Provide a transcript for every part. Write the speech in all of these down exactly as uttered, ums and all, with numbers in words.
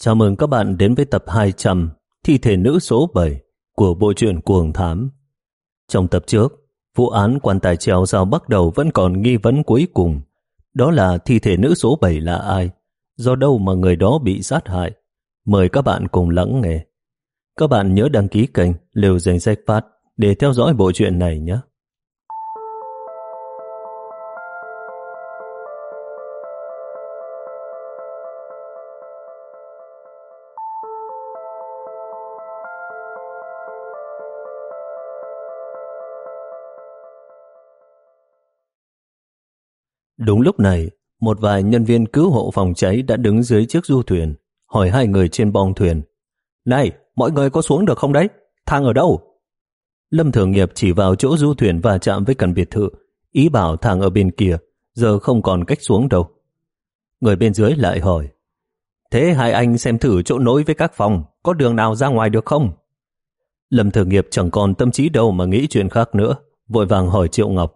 Chào mừng các bạn đến với tập hai trăm Thi thể nữ số bảy của bộ truyện Cuồng Thám. Trong tập trước, vụ án quan tài treo sao bắt đầu vẫn còn nghi vấn cuối cùng. Đó là thi thể nữ số bảy là ai? Do đâu mà người đó bị sát hại? Mời các bạn cùng lắng nghe. Các bạn nhớ đăng ký kênh Lều Danh Sách Phát để theo dõi bộ truyện này nhé. Đúng lúc này, một vài nhân viên cứu hộ phòng cháy đã đứng dưới chiếc du thuyền, hỏi hai người trên bong thuyền. Này, mọi người có xuống được không đấy? Thang ở đâu? Lâm Thường Nghiệp chỉ vào chỗ du thuyền va chạm với căn biệt thự, ý bảo thang ở bên kia, giờ không còn cách xuống đâu. Người bên dưới lại hỏi, thế hai anh xem thử chỗ nối với các phòng, có đường nào ra ngoài được không? Lâm Thường Nghiệp chẳng còn tâm trí đâu mà nghĩ chuyện khác nữa, vội vàng hỏi Triệu Ngọc.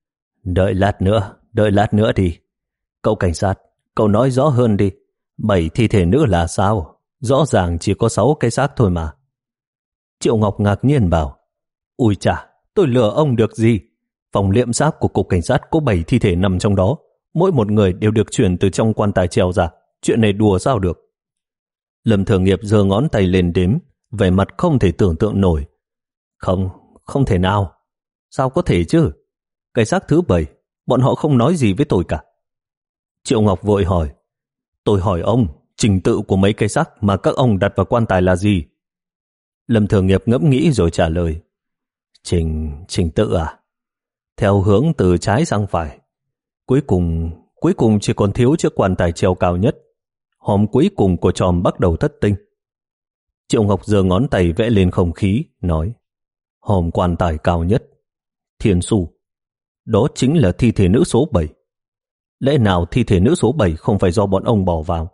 Đợi lát nữa, đợi lát nữa đi. Cậu cảnh sát, cậu nói rõ hơn đi. Bảy thi thể nữ là sao? Rõ ràng chỉ có sáu cái xác thôi mà. Triệu Ngọc ngạc nhiên bảo, ui chà, tôi lừa ông được gì? Phòng liệm xác của cục cảnh sát có bảy thi thể nằm trong đó. Mỗi một người đều được chuyển từ trong quan tài treo ra. Chuyện này đùa sao được? Lâm Thường Nghiệp giơ ngón tay lên đếm, vẻ mặt không thể tưởng tượng nổi. Không, không thể nào. Sao có thể chứ? Cái xác thứ bảy, bọn họ không nói gì với tôi cả. Triệu Ngọc vội hỏi, tôi hỏi ông, trình tự của mấy cái xác mà các ông đặt vào quan tài là gì? Lâm Thường Nghiệp ngẫm nghĩ rồi trả lời, Trình, trình tự à? Theo hướng từ trái sang phải. Cuối cùng, cuối cùng chỉ còn thiếu chiếc quan tài treo cao nhất. Hòm cuối cùng của chòm bắt đầu thất tinh. Triệu Ngọc giơ ngón tay vẽ lên không khí, nói, hòm quan tài cao nhất. Thiên su. Đó chính là thi thể nữ số bảy. Lẽ nào thi thể nữ số bảy không phải do bọn ông bỏ vào?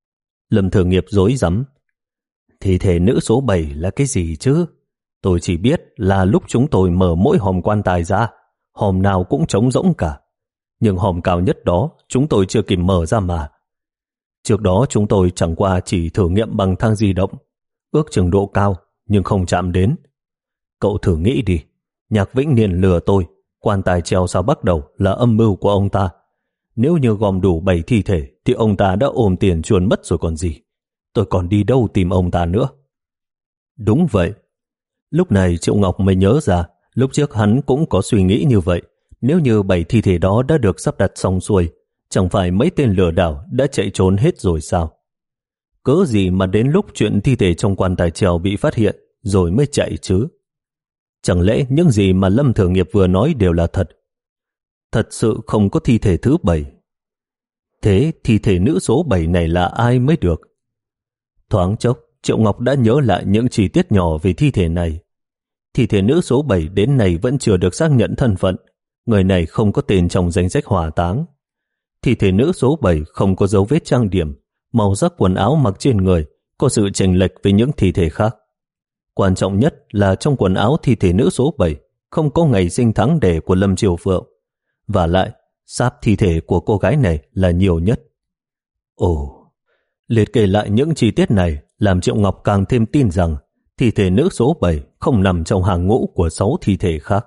Lâm Thường Nghiệp rối rắm. Thi thể nữ số bảy là cái gì chứ? Tôi chỉ biết là lúc chúng tôi mở mỗi hòm quan tài ra, hòm nào cũng trống rỗng cả. Nhưng hòm cao nhất đó chúng tôi chưa kịp mở ra mà. Trước đó chúng tôi chẳng qua chỉ thử nghiệm bằng thang di động, ước chừng độ cao nhưng không chạm đến. Cậu thử nghĩ đi, Nhạc Vĩnh Niên lừa tôi, quan tài treo sao bắt đầu là âm mưu của ông ta. Nếu như gom đủ bảy thi thể thì ông ta đã ôm tiền chuồn mất rồi còn gì. Tôi còn đi đâu tìm ông ta nữa? Đúng vậy. Lúc này Triệu Ngọc mới nhớ ra, lúc trước hắn cũng có suy nghĩ như vậy. Nếu như bảy thi thể đó đã được sắp đặt xong xuôi, chẳng phải mấy tên lừa đảo đã chạy trốn hết rồi sao? Cớ gì mà đến lúc chuyện thi thể trong quan tài treo bị phát hiện rồi mới chạy chứ? Chẳng lẽ những gì mà Lâm Thường Nghiệp vừa nói đều là thật? Thật sự không có thi thể thứ bảy. Thế thi thể nữ số bảy này là ai mới được? Thoáng chốc, Triệu Ngọc đã nhớ lại những chi tiết nhỏ về thi thể này. Thi thể nữ số bảy đến nay vẫn chưa được xác nhận thân phận. Người này không có tên trong danh sách hỏa táng. Thi thể nữ số bảy không có dấu vết trang điểm, màu sắc quần áo mặc trên người có sự chênh lệch với những thi thể khác. Quan trọng nhất là trong quần áo thi thể nữ số bảy không có ngày sinh tháng đẻ của Lâm Triều Phượng. Và lại, sáp thi thể của cô gái này là nhiều nhất. Ồ, liệt kê lại những chi tiết này làm Triệu Ngọc càng thêm tin rằng thi thể nữ số bảy không nằm trong hàng ngũ của sáu thi thể khác.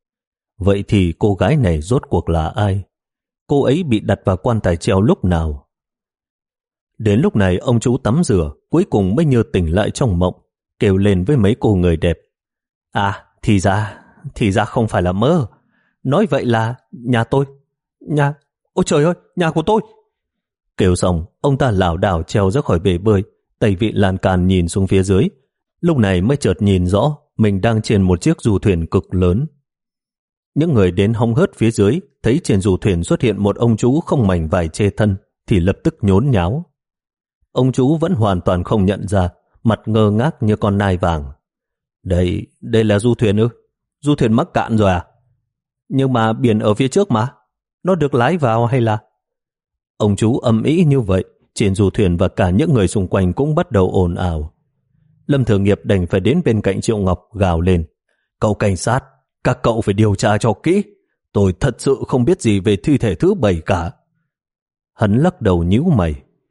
Vậy thì cô gái này rốt cuộc là ai? Cô ấy bị đặt vào quan tài treo lúc nào? Đến lúc này ông chú tắm rửa cuối cùng mới như tỉnh lại trong mộng, kêu lên với mấy cô người đẹp. À, thì ra, thì ra không phải là mơ. Nói vậy là nhà tôi, nhà, ôi trời ơi, nhà của tôi. Kêu xong, ông ta lảo đảo treo ra khỏi bể bơi, tay vịn lan can nhìn xuống phía dưới. Lúc này mới chợt nhìn rõ mình đang trên một chiếc du thuyền cực lớn. Những người đến hóng hớt phía dưới thấy trên du thuyền xuất hiện một ông chú không mảnh vải che thân thì lập tức nhốn nháo. Ông chú vẫn hoàn toàn không nhận ra, mặt ngơ ngác như con nai vàng. Đây, đây là du thuyền ư? Du thuyền mắc cạn rồi à? Nhưng mà biển ở phía trước mà, nó được lái vào hay là... Ông chú ầm ĩ như vậy, trên du thuyền và cả những người xung quanh cũng bắt đầu ồn ào. Lâm Thường Nghiệp đành phải đến bên cạnh Triệu Ngọc gào lên. Cậu cảnh sát, các cậu phải điều tra cho kỹ. Tôi thật sự không biết gì về thi thể thứ bảy cả. Hắn lắc đầu nhíu mày.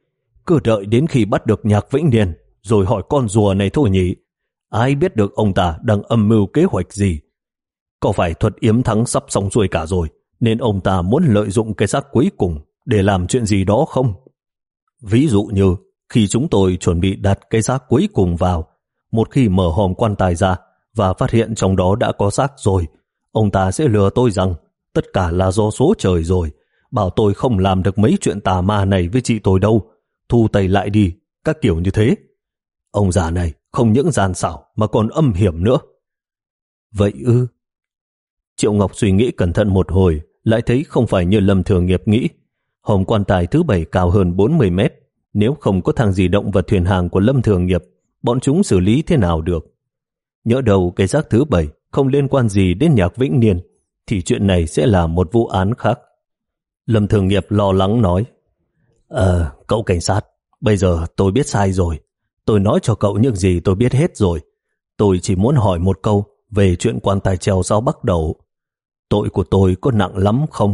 cứ đợi đến khi bắt được Nhạc Vĩnh Niên rồi hỏi con rùa này thôi nhỉ. Ai biết được ông ta đang âm mưu kế hoạch gì? Có phải thuật yếm thắng sắp xong xuôi cả rồi nên ông ta muốn lợi dụng cái xác cuối cùng để làm chuyện gì đó không? Ví dụ như khi chúng tôi chuẩn bị đặt cái xác cuối cùng vào, một khi mở hòm quan tài ra và phát hiện trong đó đã có xác rồi, ông ta sẽ lừa tôi rằng tất cả là do số trời rồi, bảo tôi không làm được mấy chuyện tà ma này với chị tôi đâu, thu tay lại đi, các kiểu như thế. Ông già này không những gian xảo mà còn âm hiểm nữa. Vậy ư? Triệu Ngọc suy nghĩ cẩn thận một hồi, lại thấy không phải như Lâm Thường Nghiệp nghĩ. Hòm quan tài thứ bảy cao hơn bốn mươi mét, nếu không có thang di động và thuyền hàng của Lâm Thường Nghiệp, bọn chúng xử lý thế nào được? Nhỡ đầu cái xác thứ bảy không liên quan gì đến Nhạc Vĩnh Niên, thì chuyện này sẽ là một vụ án khác. Lâm Thường Nghiệp lo lắng nói, Ờ, cậu cảnh sát, bây giờ tôi biết sai rồi. Tôi nói cho cậu những gì tôi biết hết rồi. Tôi chỉ muốn hỏi một câu về chuyện quan tài treo sao bắt đầu. Tội của tôi có nặng lắm không?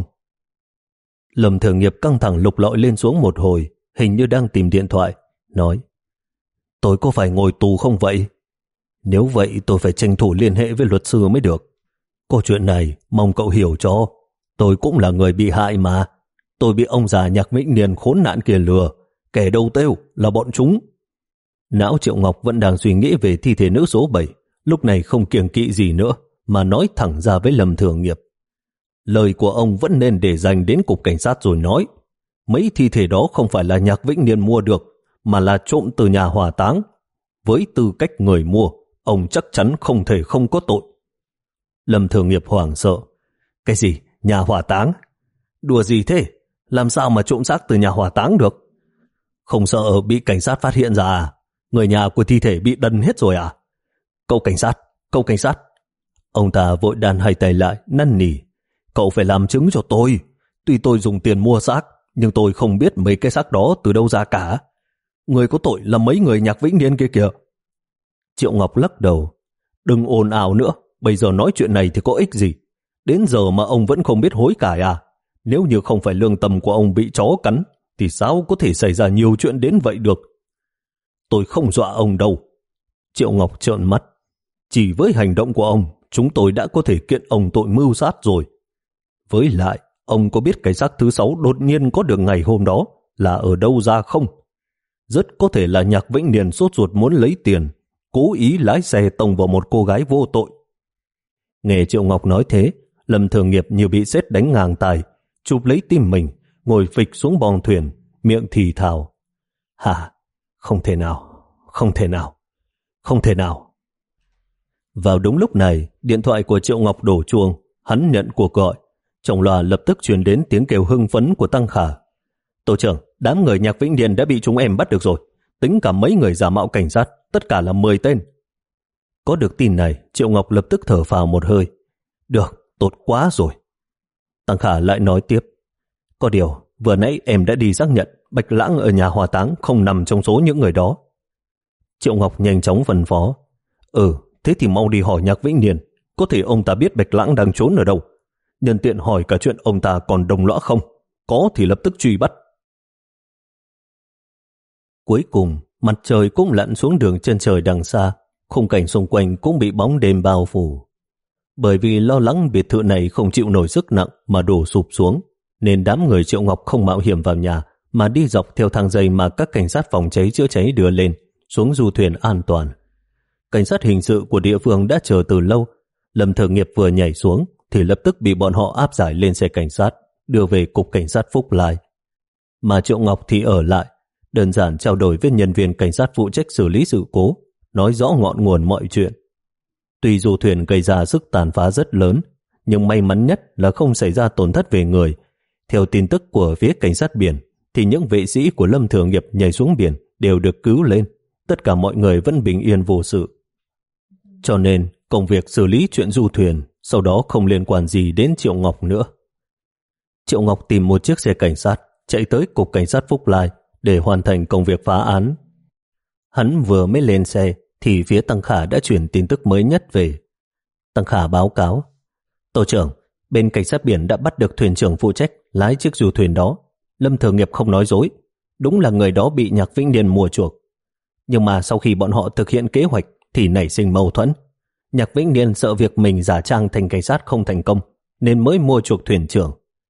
Lâm Thường Nghiệp căng thẳng lục lọi lên xuống một hồi, hình như đang tìm điện thoại, nói, tôi có phải ngồi tù không vậy? Nếu vậy tôi phải tranh thủ liên hệ với luật sư mới được. Có chuyện này mong cậu hiểu cho. Tôi cũng là người bị hại mà. Tôi bị ông già Nhạc Vĩnh Niên khốn nạn kia lừa. Kẻ đầu tiêu là bọn chúng. Não Triệu Ngọc vẫn đang suy nghĩ về thi thể nữ số bảy, lúc này không kiêng kỵ gì nữa mà nói thẳng ra với Lâm Thường Nghiệp. Lời của ông vẫn nên để dành đến cục cảnh sát rồi nói. Mấy thi thể đó không phải là Nhạc Vĩnh Niên mua được, mà là trộm từ nhà hỏa táng. Với tư cách người mua, ông chắc chắn không thể không có tội. Lâm Thường Nghiệp hoảng sợ. Cái gì? Nhà hỏa táng? Đùa gì thế? Làm sao mà trộm xác từ nhà hỏa táng được? Không sợ bị cảnh sát phát hiện ra à? Người nhà của thi thể bị đần hết rồi à? Cậu cảnh sát, cậu cảnh sát. Ông ta vội đàn hai tay lại, năn nỉ. Cậu phải làm chứng cho tôi. Tuy tôi dùng tiền mua xác, nhưng tôi không biết mấy cái xác đó từ đâu ra cả. Người có tội là mấy người Nhạc Vĩnh Niên kia kìa. Triệu Ngọc lắc đầu. Đừng ồn ào nữa, bây giờ nói chuyện này thì có ích gì? Đến giờ mà ông vẫn không biết hối cải à? Nếu như không phải lương tâm của ông bị chó cắn, thì sao có thể xảy ra nhiều chuyện đến vậy được? Tôi không dọa ông đâu. Triệu Ngọc trợn mắt. Chỉ với hành động của ông, chúng tôi đã có thể kiện ông tội mưu sát rồi. Với lại, ông có biết cái xác thứ sáu đột nhiên có được ngày hôm đó là ở đâu ra không? Rất có thể là Nhạc Vĩnh Niên sốt ruột muốn lấy tiền, cố ý lái xe tông vào một cô gái vô tội. Nghe Triệu Ngọc nói thế, Lâm Thường Nghiệp như bị sét đánh ngang tài, chụp lấy tim mình, ngồi phịch xuống bong thuyền, miệng thì thào. Hả? Không thể nào, không thể nào, không thể nào. Vào đúng lúc này, điện thoại của Triệu Ngọc đổ chuông, hắn nhận cuộc gọi. Trong loa lập tức truyền đến tiếng kêu hưng phấn của Tăng Khả. Tổ trưởng, đám người Nhạc Vĩnh Niên đã bị chúng em bắt được rồi. Tính cả mấy người giả mạo cảnh sát, tất cả là mười tên. Có được tin này, Triệu Ngọc lập tức thở phào một hơi. Được, tốt quá rồi. Tăng Khả lại nói tiếp. Có điều, vừa nãy em đã đi xác nhận Bạch Lãng ở nhà hỏa táng không nằm trong số những người đó. Triệu Ngọc nhanh chóng phân phó. Ừ, thế thì mau đi hỏi Nhạc Vĩnh Niên. Có thể ông ta biết Bạch Lãng đang trốn ở đâu. Nhân tiện hỏi cả chuyện ông ta còn đồng lõa không. Có thì lập tức truy bắt. Cuối cùng, mặt trời cũng lặn xuống đường chân trời đằng xa. Khung cảnh xung quanh cũng bị bóng đêm bao phủ. Bởi vì lo lắng biệt thự này không chịu nổi sức nặng mà đổ sụp xuống, nên đám người Triệu Ngọc không mạo hiểm vào nhà mà đi dọc theo thang dây mà các cảnh sát phòng cháy chữa cháy đưa lên, xuống du thuyền an toàn. Cảnh sát hình sự của địa phương đã chờ từ lâu. Lâm Thường Nghiệp vừa nhảy xuống thì lập tức bị bọn họ áp giải lên xe cảnh sát, đưa về cục cảnh sát Phúc Lai. Mà Triệu Ngọc thì ở lại, đơn giản trao đổi với nhân viên cảnh sát phụ trách xử lý sự cố, nói rõ ngọn nguồn mọi chuyện. Tuy du thuyền gây ra sức tàn phá rất lớn, nhưng may mắn nhất là không xảy ra tổn thất về người. Theo tin tức của phía cảnh sát biển, thì những vệ sĩ của Lâm Thường Nghiệp nhảy xuống biển đều được cứu lên. Tất cả mọi người vẫn bình yên vô sự. Cho nên, công việc xử lý chuyện du thuyền sau đó không liên quan gì đến Triệu Ngọc nữa. Triệu Ngọc tìm một chiếc xe cảnh sát, chạy tới cục cảnh sát Phúc Lai để hoàn thành công việc phá án. Hắn vừa mới lên xe thì phía Tăng Khả đã chuyển tin tức mới nhất về. Tăng Khả báo cáo, tổ trưởng, bên cảnh sát biển đã bắt được thuyền trưởng phụ trách lái chiếc du thuyền đó. Lâm Thường Nghiệp không nói dối. đúng là người đó bị Nhạc Vĩnh Niên mua chuộc. Nhưng mà sau khi bọn họ thực hiện kế hoạch thì nảy sinh mâu thuẫn. Nhạc Vĩnh Niên sợ việc mình giả trang thành cảnh sát không thành công nên mới mua chuộc thuyền trưởng.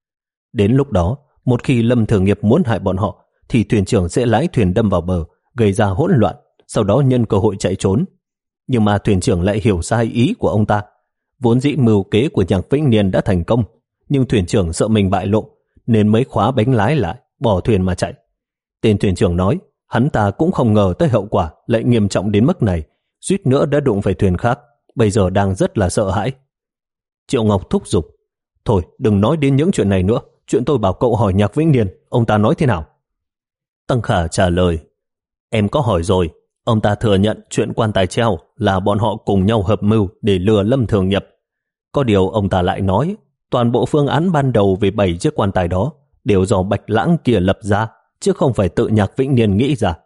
Đến lúc đó, một khi Lâm Thường Nghiệp muốn hại bọn họ thì thuyền trưởng sẽ lái thuyền đâm vào bờ, gây ra hỗn loạn, sau đó nhân cơ hội chạy trốn. Nhưng mà thuyền trưởng lại hiểu sai ý của ông ta. Vốn dĩ mưu kế của Nhạc Vĩnh Niên đã thành công, nhưng thuyền trưởng sợ mình bại lộ nên mới khóa bánh lái lại, bỏ thuyền mà chạy. Tên thuyền trưởng nói hắn ta cũng không ngờ tới hậu quả lại nghiêm trọng đến mức này, suýt nữa đã đụng phải thuyền khác, bây giờ đang rất là sợ hãi. Triệu Ngọc thúc giục, thôi đừng nói đến những chuyện này nữa, chuyện tôi bảo cậu hỏi Nhạc Vĩnh Niên, ông ta nói thế nào? Tăng Khả trả lời, em có hỏi rồi, ông ta thừa nhận chuyện quan tài treo là bọn họ cùng nhau hợp mưu để lừa Lâm Thường Nghiệp. Có điều ông ta lại nói toàn bộ phương án ban đầu về bảy chiếc quan tài đó đều do Bạch Lãng kia lập ra, chứ không phải tự Nhạc Vĩnh Niên nghĩ ra.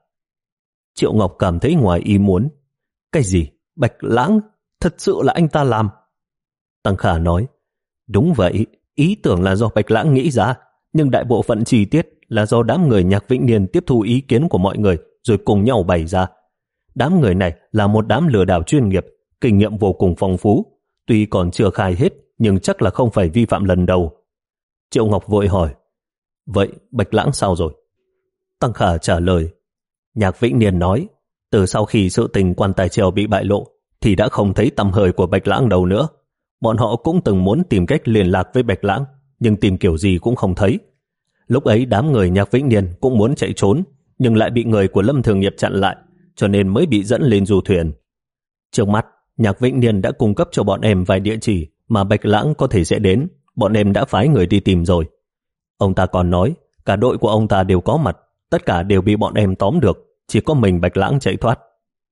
Triệu Ngọc cảm thấy ngoài ý muốn. Cái gì? Bạch Lãng? Thật sự là anh ta làm? Tăng Khả nói, đúng vậy, ý tưởng là do Bạch Lãng nghĩ ra, nhưng đại bộ phận chi tiết là do đám người Nhạc Vĩnh Niên tiếp thu ý kiến của mọi người rồi cùng nhau bày ra. Đám người này là một đám lừa đảo chuyên nghiệp, kinh nghiệm vô cùng phong phú, tuy còn chưa khai hết nhưng chắc là không phải vi phạm lần đầu. Triệu Ngọc vội hỏi, vậy Bạch Lãng sao rồi? Tăng Khả trả lời, Nhạc Vĩnh Niên nói, từ sau khi sự tình quan tài treo bị bại lộ thì đã không thấy tăm hơi của Bạch Lãng đâu nữa. Bọn họ cũng từng muốn tìm cách liên lạc với Bạch Lãng, nhưng tìm kiểu gì cũng không thấy. Lúc ấy đám người Nhạc Vĩnh Niên cũng muốn chạy trốn, nhưng lại bị người của Lâm Thường Nghiệp chặn lại, cho nên mới bị dẫn lên du thuyền. Trước mắt, Nhạc Vĩnh Niên đã cung cấp cho bọn em vài địa chỉ mà Bạch Lãng có thể sẽ đến, bọn em đã phái người đi tìm rồi. Ông ta còn nói, cả đội của ông ta đều có mặt, tất cả đều bị bọn em tóm được, chỉ có mình Bạch Lãng chạy thoát.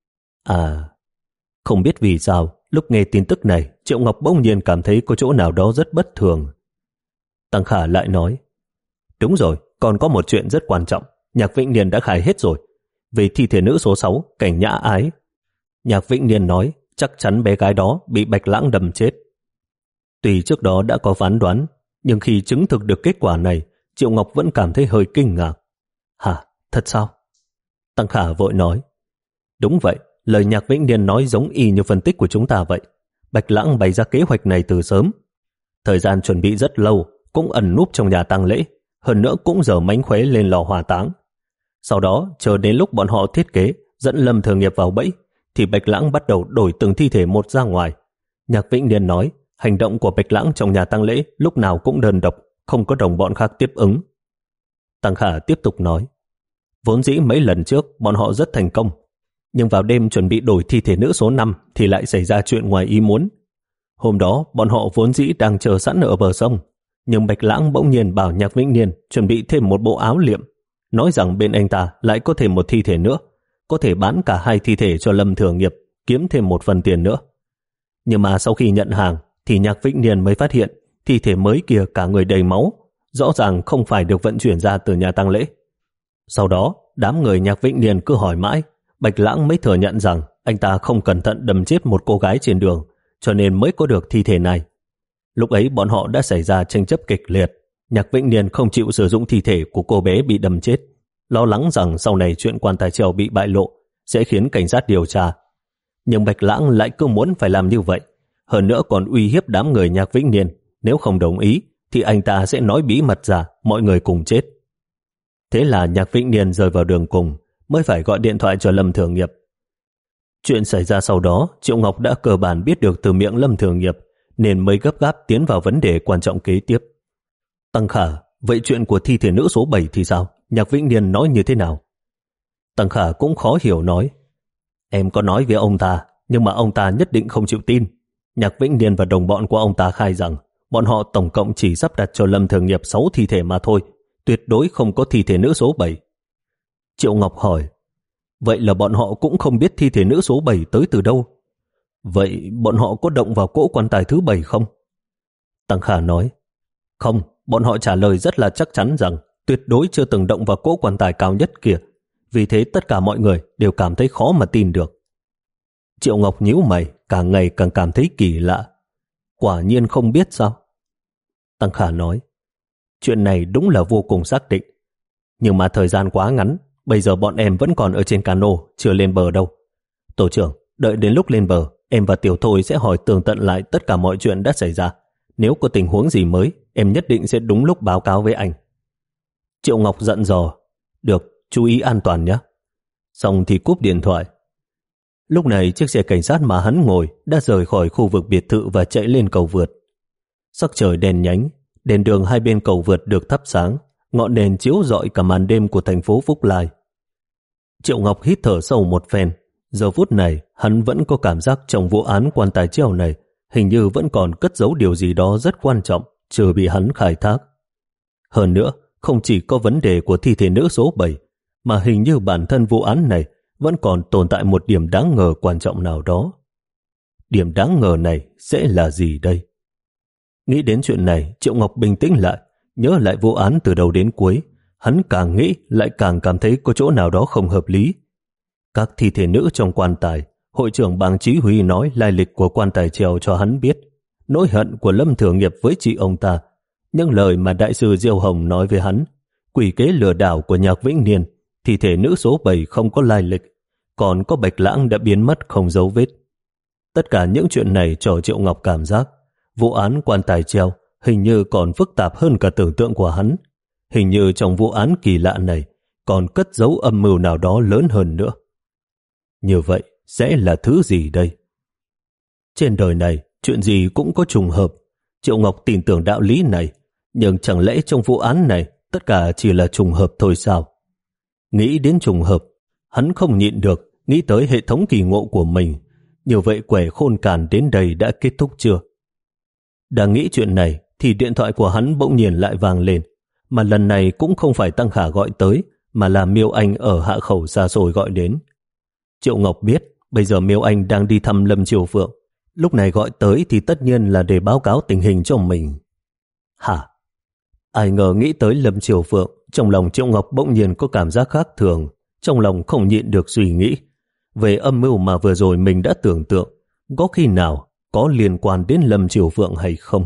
À, không biết vì sao, lúc nghe tin tức này, Triệu Ngọc bỗng nhiên cảm thấy có chỗ nào đó rất bất thường. Tăng Khả lại nói, đúng rồi, còn có một chuyện rất quan trọng, Nhạc Vĩnh Niên đã khai hết rồi. Về thi thể nữ số sáu, Cảnh Nhã Ái. Nhạc Vĩnh Niên nói, chắc chắn bé gái đó bị Bạch Lãng đâm chết. Tuy trước đó đã có phán đoán, nhưng khi chứng thực được kết quả này, Triệu Ngọc vẫn cảm thấy hơi kinh ngạc. Hả, thật sao? Tăng Khả vội nói, đúng vậy, lời Nhạc Vĩnh Niên nói giống y như phân tích của chúng ta vậy. Bạch Lãng bày ra kế hoạch này từ sớm. Thời gian chuẩn bị rất lâu, cũng ẩn núp trong nhà tang lễ, hơn nữa cũng dở mánh khóe lên lò hỏa táng. Sau đó, chờ đến lúc bọn họ thiết kế, dẫn Lâm Thường Nghiệp vào bẫy, thì Bạch Lãng bắt đầu đổi từng thi thể một ra ngoài. Nhạc Vĩnh Niên nói, hành động của Bạch Lãng trong nhà tang lễ lúc nào cũng đơn độc, không có đồng bọn khác tiếp ứng. Tăng Khả tiếp tục nói, vốn dĩ mấy lần trước bọn họ rất thành công, nhưng vào đêm chuẩn bị đổi thi thể nữ số năm thì lại xảy ra chuyện ngoài ý muốn. Hôm đó, bọn họ vốn dĩ đang chờ sẵn ở bờ sông, nhưng Bạch Lãng bỗng nhiên bảo Nhạc Vĩnh Niên chuẩn bị thêm một bộ áo liệm, nói rằng bên anh ta lại có thêm một thi thể nữa, có thể bán cả hai thi thể cho Lâm Thường Nghiệp, kiếm thêm một phần tiền nữa. Nhưng mà sau khi nhận hàng thì Nhạc Vĩnh Niên mới phát hiện thi thể mới kia cả người đầy máu, rõ ràng không phải được vận chuyển ra từ nhà tang lễ. Sau đó, đám người Nhạc Vĩnh Niên cứ hỏi mãi, Bạch Lãng mới thừa nhận rằng anh ta không cẩn thận đâm chết một cô gái trên đường, cho nên mới có được thi thể này. Lúc ấy bọn họ đã xảy ra tranh chấp kịch liệt. Nhạc Vĩnh Niên không chịu sử dụng thi thể của cô bé bị đâm chết, lo lắng rằng sau này chuyện quan tài treo bị bại lộ sẽ khiến cảnh sát điều tra. Nhưng Bạch Lãng lại cứ muốn phải làm như vậy, hơn nữa còn uy hiếp đám người Nhạc Vĩnh Niên, nếu không đồng ý thì anh ta sẽ nói bí mật ra, mọi người cùng chết. Thế là Nhạc Vĩnh Niên rơi vào đường cùng, mới phải gọi điện thoại cho Lâm Thường Nghiệp. Chuyện xảy ra sau đó, Triệu Ngọc đã cơ bản biết được từ miệng Lâm Thường Nghiệp, nên mới gấp gáp tiến vào vấn đề quan trọng kế tiếp. Tăng Khả, vậy chuyện của thi thể nữ số bảy thì sao? Nhạc Vĩnh Niên nói như thế nào? Tăng Khả cũng khó hiểu nói, em có nói với ông ta, nhưng mà ông ta nhất định không chịu tin. Nhạc Vĩnh Niên và đồng bọn của ông ta khai rằng bọn họ tổng cộng chỉ sắp đặt cho Lâm Thường Nghiệp sáu thi thể mà thôi, tuyệt đối không có thi thể nữ số bảy. Triệu Ngọc hỏi, vậy là bọn họ cũng không biết thi thể nữ số bảy tới từ đâu. Vậy bọn họ có động vào cỗ quan tài thứ bảy không? Tăng Khả nói, không, bọn họ trả lời rất là chắc chắn rằng tuyệt đối chưa từng động vào cỗ quan tài cao nhất kia. Vì thế tất cả mọi người đều cảm thấy khó mà tin được. Triệu Ngọc nhíu mày, càng ngày càng cảm thấy kỳ lạ. Quả nhiên không biết sao? Tăng Khả nói, chuyện này đúng là vô cùng xác định. Nhưng mà thời gian quá ngắn, bây giờ bọn em vẫn còn ở trên cano, chưa lên bờ đâu. Tổ trưởng, đợi đến lúc lên bờ, em và Tiểu Thôi sẽ hỏi tường tận lại tất cả mọi chuyện đã xảy ra. Nếu có tình huống gì mới, em nhất định sẽ đúng lúc báo cáo với anh. Triệu Ngọc dặn dò. Được, chú ý an toàn nhé. Xong thì cúp điện thoại. Lúc này chiếc xe cảnh sát mà hắn ngồi đã rời khỏi khu vực biệt thự và chạy lên cầu vượt. Sắc trời đèn nhánh, đèn đường hai bên cầu vượt được thắp sáng, ngọn đèn chiếu rọi cả màn đêm của thành phố Phúc Lai. Triệu Ngọc hít thở sâu một phen. Giờ phút này, hắn vẫn có cảm giác trong vụ án quan tài treo này hình như vẫn còn cất giấu điều gì đó rất quan trọng, chưa bị hắn khai thác. Hơn nữa, không chỉ có vấn đề của thi thể nữ số bảy, mà hình như bản thân vụ án này vẫn còn tồn tại một điểm đáng ngờ quan trọng nào đó. Điểm đáng ngờ này sẽ là gì đây? Nghĩ đến chuyện này, Triệu Ngọc bình tĩnh lại, nhớ lại vụ án từ đầu đến cuối. Hắn càng nghĩ lại càng cảm thấy có chỗ nào đó không hợp lý. Các thi thể nữ trong quan tài, hội trưởng Bàng Chí Huy nói lai lịch của quan tài treo cho hắn biết, nỗi hận của Lâm Thừa Nghiệp với chị ông ta, những lời mà đại sư Diêu Hồng nói với hắn, quỷ kế lừa đảo của Nhạc Vĩnh Niên, thi thể nữ số bảy không có lai lịch, còn có Bạch Lãng đã biến mất không dấu vết. Tất cả những chuyện này cho Triệu Ngọc cảm giác vụ án quan tài treo hình như còn phức tạp hơn cả tưởng tượng của hắn. Hình như trong vụ án kỳ lạ này còn cất giấu âm mưu nào đó lớn hơn nữa. Như vậy sẽ là thứ gì đây? Trên đời này chuyện gì cũng có trùng hợp. Triệu Ngọc tin tưởng đạo lý này, nhưng chẳng lẽ trong vụ án này tất cả chỉ là trùng hợp thôi sao? Nghĩ đến trùng hợp, hắn không nhịn được nghĩ tới hệ thống kỳ ngộ của mình. Như vậy quẻ khôn càn đến đây đã kết thúc chưa? Đang nghĩ chuyện này thì điện thoại của hắn bỗng nhiên lại vang lên, mà lần này cũng không phải Tăng Khả gọi tới, mà là Miêu Anh ở Hạ Khẩu xa xôi gọi đến. Triệu Ngọc biết bây giờ Miêu Anh đang đi thăm Lâm Triều Phượng, lúc này gọi tới thì tất nhiên là để báo cáo tình hình cho mình. Hả? Ai ngờ nghĩ tới Lâm Triều Phượng, trong lòng Triệu Ngọc bỗng nhiên có cảm giác khác thường, trong lòng không nhịn được suy nghĩ về âm mưu mà vừa rồi mình đã tưởng tượng, có khi nào có liên quan đến Lâm Triều Phượng hay không.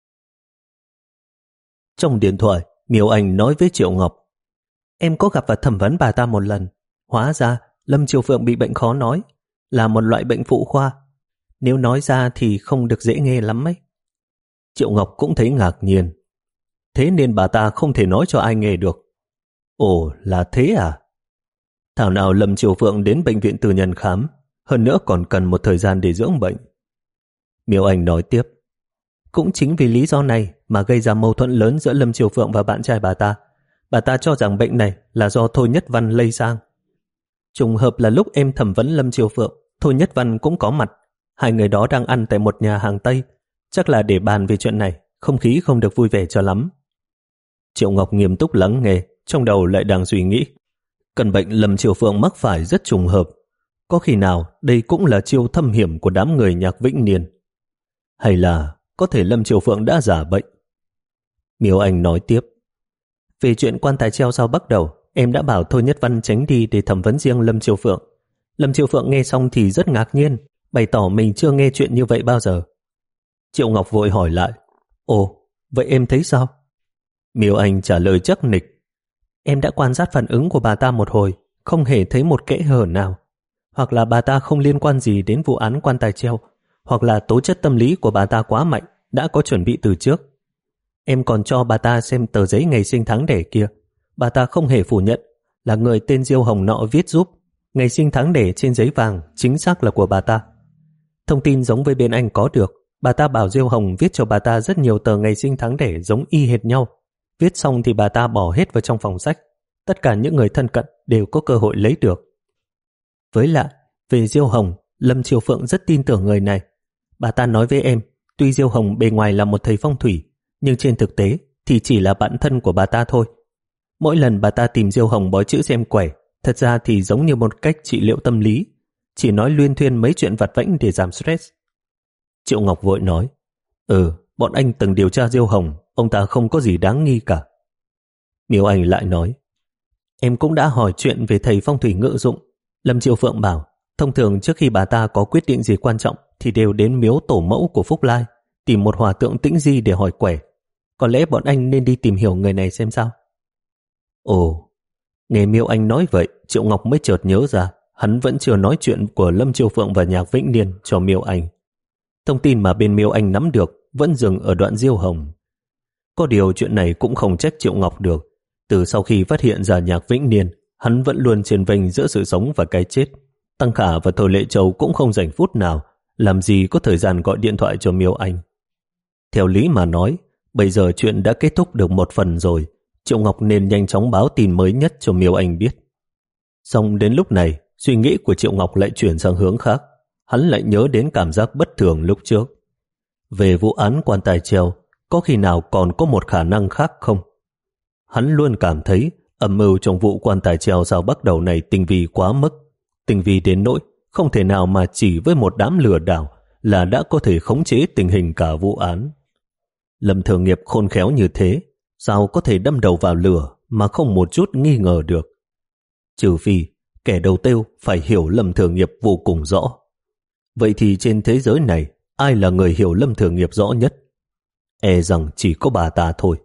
Trong điện thoại, Miêu Anh nói với Triệu Ngọc, em có gặp và thẩm vấn bà ta một lần, hóa ra Lâm Triều Phượng bị bệnh khó nói, là một loại bệnh phụ khoa. Nếu nói ra thì không được dễ nghe lắm ấy. Triệu Ngọc cũng thấy ngạc nhiên. Thế nên bà ta không thể nói cho ai nghe được. Ồ, là thế à? Thảo nào Lâm Triều Phượng đến bệnh viện tư nhân khám, hơn nữa còn cần một thời gian để dưỡng bệnh. Miêu Anh nói tiếp, cũng chính vì lý do này mà gây ra mâu thuẫn lớn giữa Lâm Triều Phượng và bạn trai bà ta. Bà ta cho rằng bệnh này là do Thôi Nhất Văn lây sang. Trùng hợp là lúc em thẩm vấn Lâm Triều Phượng, Thôi Nhất Văn cũng có mặt. Hai người đó đang ăn tại một nhà hàng Tây, chắc là để bàn về chuyện này, không khí không được vui vẻ cho lắm. Triệu Ngọc nghiêm túc lắng nghe, trong đầu lại đang suy nghĩ. Căn bệnh Lâm Triều Phượng mắc phải rất trùng hợp. Có khi nào đây cũng là chiêu thâm hiểm của đám người Nhạc Vĩnh Niên? Hay là có thể Lâm Triều Phượng đã giả bệnh? Miêu Anh nói tiếp, về chuyện quan tài treo sao bắt đầu, em đã bảo Thôi Nhất Văn tránh đi để thẩm vấn riêng Lâm Triều Phượng. Lâm Triều Phượng nghe xong thì rất ngạc nhiên, bày tỏ mình chưa nghe chuyện như vậy bao giờ. Triệu Ngọc vội hỏi lại, ồ, vậy em thấy sao? Miêu Anh trả lời chắc nịch, em đã quan sát phản ứng của bà ta một hồi, không hề thấy một kẽ hở nào. Hoặc là bà ta không liên quan gì đến vụ án quan tài treo, hoặc là tố chất tâm lý của bà ta quá mạnh, đã có chuẩn bị từ trước. Em còn cho bà ta xem tờ giấy ngày sinh tháng đẻ kia. Bà ta không hề phủ nhận là người tên Diêu Hồng nọ viết giúp. Ngày sinh tháng đẻ trên giấy vàng chính xác là của bà ta. Thông tin giống với bên anh có được. Bà ta bảo Diêu Hồng viết cho bà ta rất nhiều tờ ngày sinh tháng đẻ giống y hệt nhau. Viết xong thì bà ta bỏ hết vào trong phòng sách. Tất cả những người thân cận đều có cơ hội lấy được. Với lại, về Diêu Hồng, Lâm Triều Phượng rất tin tưởng người này. Bà ta nói với em, tuy Diêu Hồng bề ngoài là một thầy phong thủy, nhưng trên thực tế thì chỉ là bạn thân của bà ta thôi. Mỗi lần bà ta tìm Diêu Hồng bói chữ xem quẻ, thật ra thì giống như một cách trị liệu tâm lý, chỉ nói luyên thuyên mấy chuyện vặt vãnh để giảm stress. Triệu Ngọc vội nói, Ừ, bọn anh từng điều tra Diêu Hồng, ông ta không có gì đáng nghi cả. Miêu Anh lại nói, em cũng đã hỏi chuyện về thầy phong thủy Ngự Dụng. Lâm Triều Phượng bảo, thông thường trước khi bà ta có quyết định gì quan trọng thì đều đến miếu tổ mẫu của Phúc Lai, tìm một hòa tượng Tĩnh Di để hỏi quẻ. Có lẽ bọn anh nên đi tìm hiểu người này xem sao. Ồ, Nghe Miêu Anh nói vậy, Triệu Ngọc mới chợt nhớ ra hắn vẫn chưa nói chuyện của Lâm Chiêu Phượng và Nhạc Vĩnh Niên cho Miêu Anh. Thông tin mà bên Miêu Anh nắm được vẫn dừng ở đoạn Diêu Hồng. Có điều chuyện này cũng không trách Triệu Ngọc được. Từ sau khi phát hiện ra Nhạc Vĩnh Niên, hắn vẫn luôn chênh vênh giữa sự sống và cái chết. Tăng Khả và Thôi Lệ Châu cũng không dành phút nào làm gì có thời gian gọi điện thoại cho Miêu Anh. Theo lý mà nói, bây giờ chuyện đã kết thúc được một phần rồi, Triệu Ngọc nên nhanh chóng báo tin mới nhất cho Miêu Anh biết. Xong đến lúc này, suy nghĩ của Triệu Ngọc lại chuyển sang hướng khác. Hắn lại nhớ đến cảm giác bất thường lúc trước. Về vụ án quan tài treo, có khi nào còn có một khả năng khác không? Hắn luôn cảm thấy âm mưu trong vụ quan tài treo sao bắt đầu này tinh vi quá mức. Tinh vi đến nỗi không thể nào mà chỉ với một đám lừa đảo là đã có thể khống chế tình hình cả vụ án. Lâm Thường Nghiệp khôn khéo như thế, sao có thể đâm đầu vào lửa mà không một chút nghi ngờ được? Trừ phi kẻ đầu tiêu phải hiểu Lâm Thường Nghiệp vô cùng rõ. Vậy thì trên thế giới này, ai là người hiểu Lâm Thường Nghiệp rõ nhất? E rằng chỉ có bà ta thôi.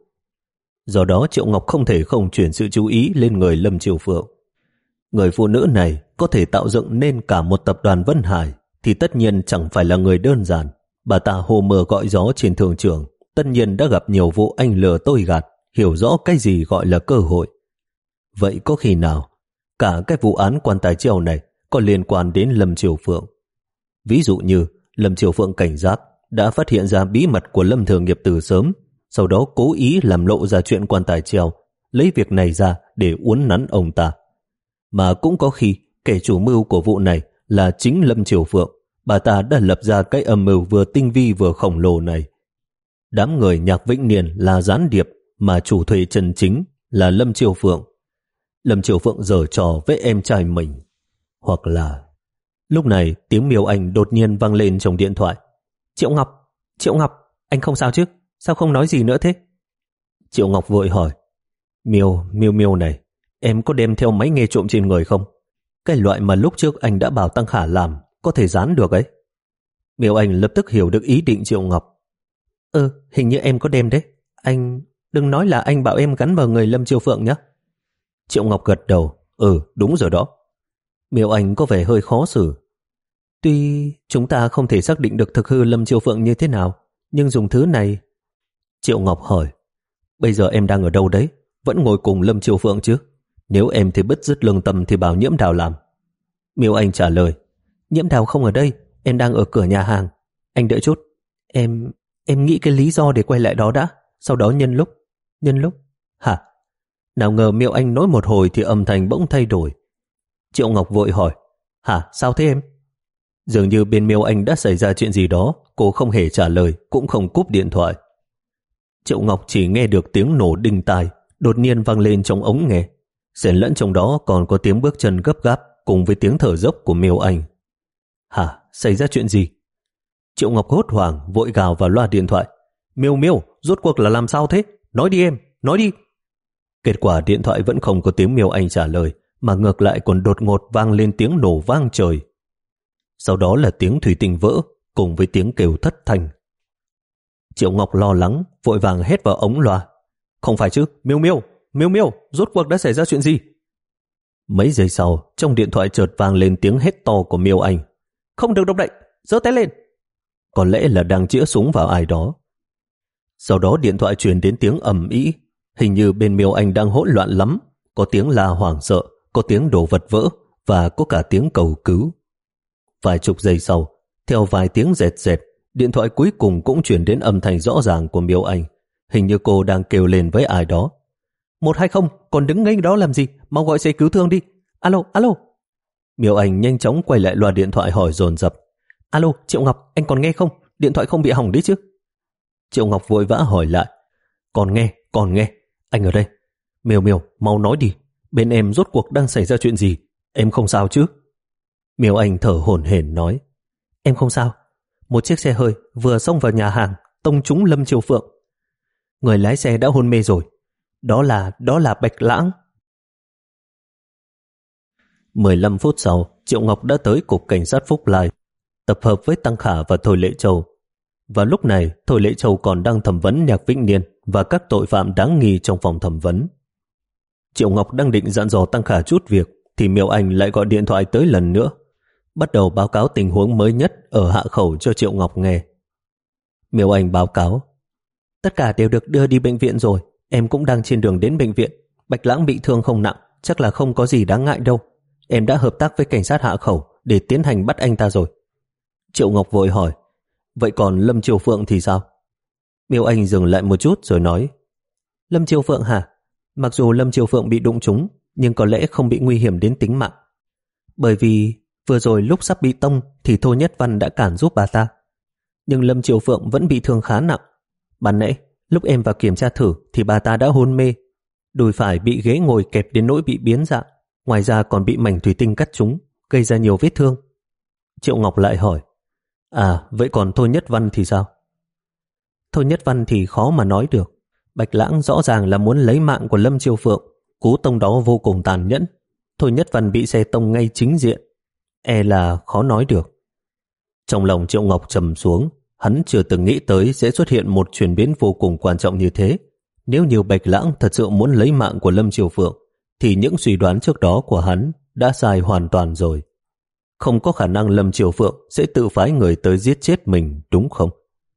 Do đó Triệu Ngọc không thể không chuyển sự chú ý lên người Lâm Chiêu Phượng. Người phụ nữ này có thể tạo dựng nên cả một tập đoàn Vân Hải thì tất nhiên chẳng phải là người đơn giản. Bà ta hồ mờ gọi gió trên thương trường, tất nhiên đã gặp nhiều vụ anh lừa tôi gạt, hiểu rõ cái gì gọi là cơ hội. Vậy có khi nào cả cái vụ án quan tài treo này có liên quan đến Lâm Chiêu Phượng? Ví dụ như Lâm Chiêu Phượng cảnh giác đã phát hiện ra bí mật của Lâm Thường Nghiệp từ sớm, sau đó cố ý làm lộ ra chuyện quan tài treo, lấy việc này ra để uốn nắn ông ta. Mà cũng có khi kẻ chủ mưu của vụ này là chính Lâm Chiêu Phượng. Bà ta đã lập ra cái âm mưu vừa tinh vi vừa khổng lồ này. Đám người Nhạc Vĩnh Niên là gián điệp, mà chủ thuê chân chính là Lâm Chiêu Phượng. Lâm Chiêu Phượng giở trò với em trai mình. Hoặc là... Lúc này tiếng Miêu Anh đột nhiên vang lên trong điện thoại. Triệu Ngọc, Triệu Ngọc, anh không sao chứ? Sao không nói gì nữa thế? Triệu Ngọc vội hỏi. Miêu, Miêu Miêu này, em có đem theo máy nghe trộm trên người không? Cái loại mà lúc trước anh đã bảo Tăng Khả làm, có thể dán được ấy. Miêu Anh lập tức hiểu được ý định Triệu Ngọc. Ừ, hình như em có đem đấy. Anh, đừng nói là anh bảo em gắn vào người Lâm Chiêu Phượng nhé. Triệu Ngọc gật đầu. Ừ, đúng rồi đó. Miêu Anh có vẻ hơi khó xử. Tuy chúng ta không thể xác định được thực hư Lâm Chiêu Phượng như thế nào, nhưng dùng thứ này... Triệu Ngọc hỏi, bây giờ em đang ở đâu đấy? Vẫn ngồi cùng Lâm Chiêu Phượng chứ? Nếu em thì bứt rứt lương tâm thì bảo Nhiễm Đào làm. Miêu Anh trả lời, Nhiễm Đào không ở đây, em đang ở cửa nhà hàng. Anh đợi chút, em em nghĩ cái lý do để quay lại đó đã, sau đó nhân lúc. Nhân lúc? Hả? Nào ngờ Miêu Anh nói một hồi thì âm thanh bỗng thay đổi. Triệu Ngọc vội hỏi, hả, sao thế em? Dường như bên Miêu Anh đã xảy ra chuyện gì đó, cô không hề trả lời, cũng không cúp điện thoại. Triệu Ngọc chỉ nghe được tiếng nổ đinh tai, đột nhiên vang lên trong ống nghe. Xen lẫn trong đó còn có tiếng bước chân gấp gáp cùng với tiếng thở dốc của Miêu Anh. Hả, xảy ra chuyện gì? Triệu Ngọc hốt hoảng vội gào vào loa điện thoại. Miêu Miêu, rốt cuộc là làm sao thế? Nói đi em, nói đi. Kết quả điện thoại vẫn không có tiếng Miêu Anh trả lời, mà ngược lại còn đột ngột vang lên tiếng nổ vang trời. Sau đó là tiếng thủy tinh vỡ cùng với tiếng kêu thất thanh. Triệu Ngọc lo lắng vội vàng hét vào ống loa. Không phải chứ, Miêu Miêu, Miêu Miêu, rốt cuộc đã xảy ra chuyện gì? Mấy giây sau, trong điện thoại chợt vang lên tiếng hét to của Miêu Anh. Không được động đậy, giơ tay lên. Có lẽ là đang chĩa súng vào ai đó. Sau đó điện thoại truyền đến tiếng ầm ĩ, hình như bên Miêu Anh đang hỗn loạn lắm, có tiếng la hoảng sợ, có tiếng đổ vật vỡ và có cả tiếng cầu cứu. Vài chục giây sau, theo vài tiếng rẹt rẹt, điện thoại cuối cùng cũng truyền đến âm thanh rõ ràng của Miêu Anh, hình như cô đang kêu lên với ai đó. Một hai không, còn đứng ngay đó làm gì, mau gọi xe cứu thương đi. Alo, alo. Miêu Anh nhanh chóng quay lại loa điện thoại hỏi dồn dập. Alo, Triệu Ngọc, anh còn nghe không? Điện thoại không bị hỏng đấy chứ? Triệu Ngọc vội vã hỏi lại. Còn nghe, còn nghe, anh ở đây. Miêu Miêu, mau nói đi, bên em rốt cuộc đang xảy ra chuyện gì? Em không sao chứ? Miêu Anh thở hổn hển nói. Em không sao. Một chiếc xe hơi vừa xông vào nhà hàng, tông trúng Lâm Chiêu Phượng. Người lái xe đã hôn mê rồi. Đó là, đó là Bạch Lãng. mười lăm phút sau, Triệu Ngọc đã tới cục cảnh sát Phúc Lai, tập hợp với Tăng Khả và Thôi Lệ Châu. Và lúc này, Thôi Lệ Châu còn đang thẩm vấn Nhạc Vĩnh Niên và các tội phạm đáng nghi trong phòng thẩm vấn. Triệu Ngọc đang định dặn dò Tăng Khả chút việc thì Miêu Anh lại gọi điện thoại tới lần nữa, bắt đầu báo cáo tình huống mới nhất ở hạ khẩu cho Triệu Ngọc nghe. Miêu Anh báo cáo: tất cả đều được đưa đi bệnh viện rồi, em cũng đang trên đường đến bệnh viện. Bạch Lãng bị thương không nặng, chắc là không có gì đáng ngại đâu. Em đã hợp tác với cảnh sát hạ khẩu để tiến hành bắt anh ta rồi. Triệu Ngọc vội hỏi: vậy còn Lâm Triều Phượng thì sao? Miêu Anh dừng lại một chút rồi nói: Lâm Triều Phượng hả? Mặc dù Lâm Triều Phượng bị đụng trúng, nhưng có lẽ không bị nguy hiểm đến tính mạng. Bởi vì vừa rồi lúc sắp bị tông thì Thôi Nhất Văn đã cản giúp bà ta. Nhưng Lâm Triều Phượng vẫn bị thương khá nặng. Ban nãy, lúc em vào kiểm tra thử thì bà ta đã hôn mê. Đùi phải bị ghế ngồi kẹp đến nỗi bị biến dạng. Ngoài ra còn bị mảnh thủy tinh cắt trúng, gây ra nhiều vết thương. Triệu Ngọc lại hỏi: à, vậy còn Thôi Nhất Văn thì sao? Thôi Nhất Văn thì khó mà nói được. Bạch Lãng rõ ràng là muốn lấy mạng của Lâm Triều Phượng. Cú tông đó vô cùng tàn nhẫn. Thôi Nhất Văn bị xe tông ngay chính diện. E là khó nói được. Trong lòng Triệu Ngọc trầm xuống. Hắn chưa từng nghĩ tới sẽ xuất hiện một chuyển biến vô cùng quan trọng như thế. Nếu như Bạch Lãng thật sự muốn lấy mạng của Lâm Triều Phượng thì những suy đoán trước đó của hắn đã sai hoàn toàn rồi. Không có khả năng Lâm Triều Phượng sẽ tự phái người tới giết chết mình, đúng không?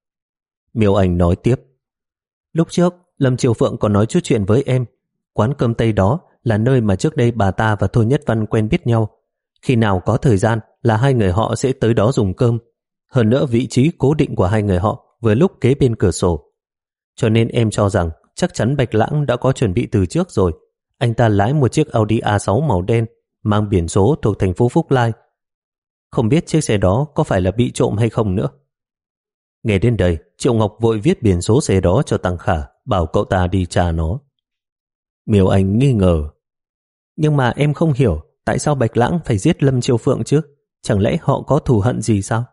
Miêu Anh nói tiếp: lúc trước Lâm Triều Phượng còn nói chút chuyện với em. Quán cơm Tây đó là nơi mà trước đây bà ta và Thôi Nhất Văn quen biết nhau. Khi nào có thời gian là hai người họ sẽ tới đó dùng cơm. Hơn nữa vị trí cố định của hai người họ vừa lúc kế bên cửa sổ. Cho nên em cho rằng chắc chắn Bạch Lãng đã có chuẩn bị từ trước rồi. Anh ta lái một chiếc Audi a sáu màu đen mang biển số thuộc thành phố Phúc Lai. Không biết chiếc xe đó có phải là bị trộm hay không nữa. Nghe đến đây, Triệu Ngọc vội viết biển số xe đó cho Tăng Khả, bảo cậu ta đi tra nó. Miêu Anh nghi ngờ: nhưng mà em không hiểu tại sao Bạch Lãng phải giết Lâm Triều Phượng chứ? Chẳng lẽ họ có thù hận gì sao?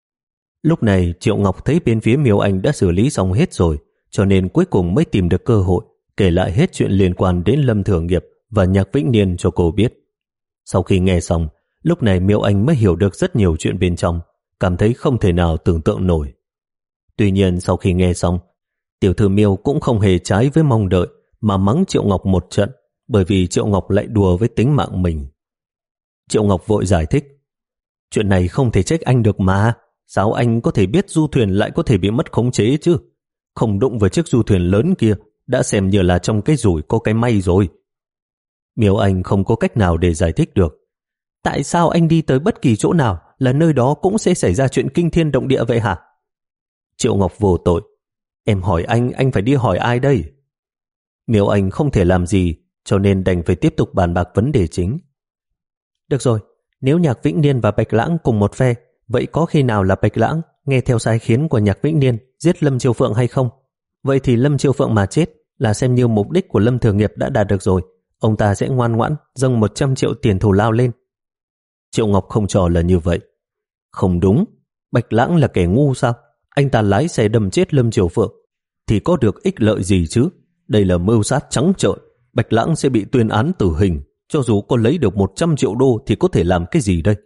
Lúc này Triệu Ngọc thấy bên phía Miêu Anh đã xử lý xong hết rồi, cho nên cuối cùng mới tìm được cơ hội kể lại hết chuyện liên quan đến Lâm Thường Nghiệp và Nhạc Vĩnh Niên cho cô biết. Sau khi nghe xong, lúc này Miêu Anh mới hiểu được rất nhiều chuyện bên trong, cảm thấy không thể nào tưởng tượng nổi. Tuy nhiên sau khi nghe xong, tiểu thư Miêu cũng không hề trái với mong đợi mà mắng Triệu Ngọc một trận, bởi vì Triệu Ngọc lại đùa với tính mạng mình. Triệu Ngọc vội giải thích: chuyện này không thể trách anh được mà. Sao anh có thể biết du thuyền lại có thể bị mất khống chế chứ? Không đụng vào chiếc du thuyền lớn kia đã xem như là trong cái rủi có cái may rồi. Miêu Anh không có cách nào để giải thích được. Tại sao anh đi tới bất kỳ chỗ nào là nơi đó cũng sẽ xảy ra chuyện kinh thiên động địa vậy hả? Triệu Ngọc vô tội: em hỏi anh, anh phải đi hỏi ai đây? Miêu Anh không thể làm gì, cho nên đành phải tiếp tục bàn bạc vấn đề chính. Được rồi, nếu Nhạc Vĩnh Niên và Bạch Lãng cùng một phe, vậy có khi nào là Bạch Lãng nghe theo sai khiến của Nhạc Vĩnh Niên giết Lâm Triều Phượng hay không? Vậy thì Lâm Triều Phượng mà chết là xem như mục đích của Lâm Thường Nghiệp đã đạt được rồi. Ông ta sẽ ngoan ngoãn dâng một trăm triệu tiền thù lao lên. Triệu Ngọc không cho là như vậy. Không đúng, Bạch Lãng là kẻ ngu sao? Anh ta lái xe đâm chết Lâm Triều Phượng thì có được ích lợi gì chứ? Đây là mưu sát trắng trợn. Bạch Lãng sẽ bị tuyên án tử hình. Cho dù có lấy được một trăm triệu đô thì có thể làm cái gì đây?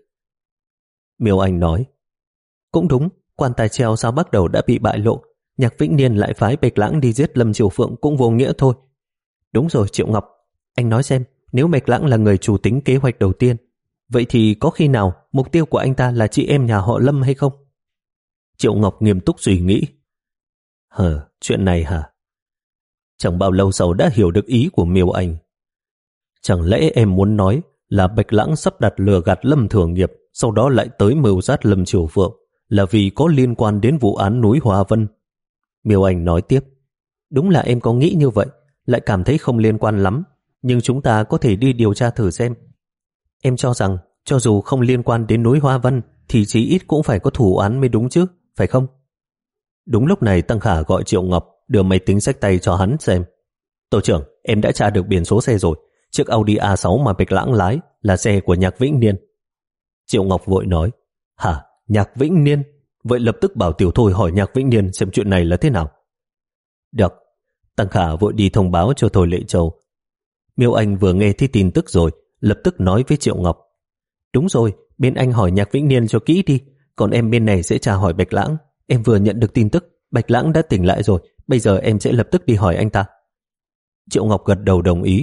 Miêu Anh nói: cũng đúng, quan tài treo sao bắt đầu đã bị bại lộ. Nhạc Vĩnh Niên lại phái Bạch Lãng đi giết Lâm Triều Phượng cũng vô nghĩa thôi. Đúng rồi Triệu Ngọc, anh nói xem, nếu Bạch Lãng là người chủ tính kế hoạch đầu tiên, vậy thì có khi nào mục tiêu của anh ta là chị em nhà họ Lâm hay không? Triệu Ngọc nghiêm túc suy nghĩ. Hờ, chuyện này hả? Chẳng bao lâu sau đã hiểu được ý của Miêu Anh. Chẳng lẽ em muốn nói là Bạch Lãng sắp đặt lừa gạt Lâm Thường Nghiệp, sau đó lại tới mưu sát Lâm Triều Phượng là vì có liên quan đến vụ án núi Hoa Vân? Miêu Anh nói tiếp: đúng là em có nghĩ như vậy, lại cảm thấy không liên quan lắm, nhưng chúng ta có thể đi điều tra thử xem. Em cho rằng cho dù không liên quan đến núi Hoa Vân thì chí ít cũng phải có thủ án mới đúng chứ, phải không? Đúng lúc này Tăng Khả gọi Triệu Ngọc đưa máy tính xách tay cho hắn xem. Tổ trưởng, em đã tra được biển số xe rồi. Chiếc Audi a sáu mà Bạch Lãng lái là xe của Nhạc Vĩnh Niên. Triệu Ngọc vội nói: hả, Nhạc Vĩnh Niên? Vậy lập tức bảo Tiểu Thôi hỏi Nhạc Vĩnh Niên xem chuyện này là thế nào. Được. Tăng Khả vội đi thông báo cho Thôi Lệ Châu. Miêu Anh vừa nghe thấy tin tức rồi, lập tức nói với Triệu Ngọc: đúng rồi, bên anh hỏi Nhạc Vĩnh Niên cho kỹ đi, còn em bên này sẽ tra hỏi Bạch Lãng. Em vừa nhận được tin tức Bạch Lãng đã tỉnh lại rồi, bây giờ em sẽ lập tức đi hỏi anh ta. Triệu Ngọc gật đầu đồng ý.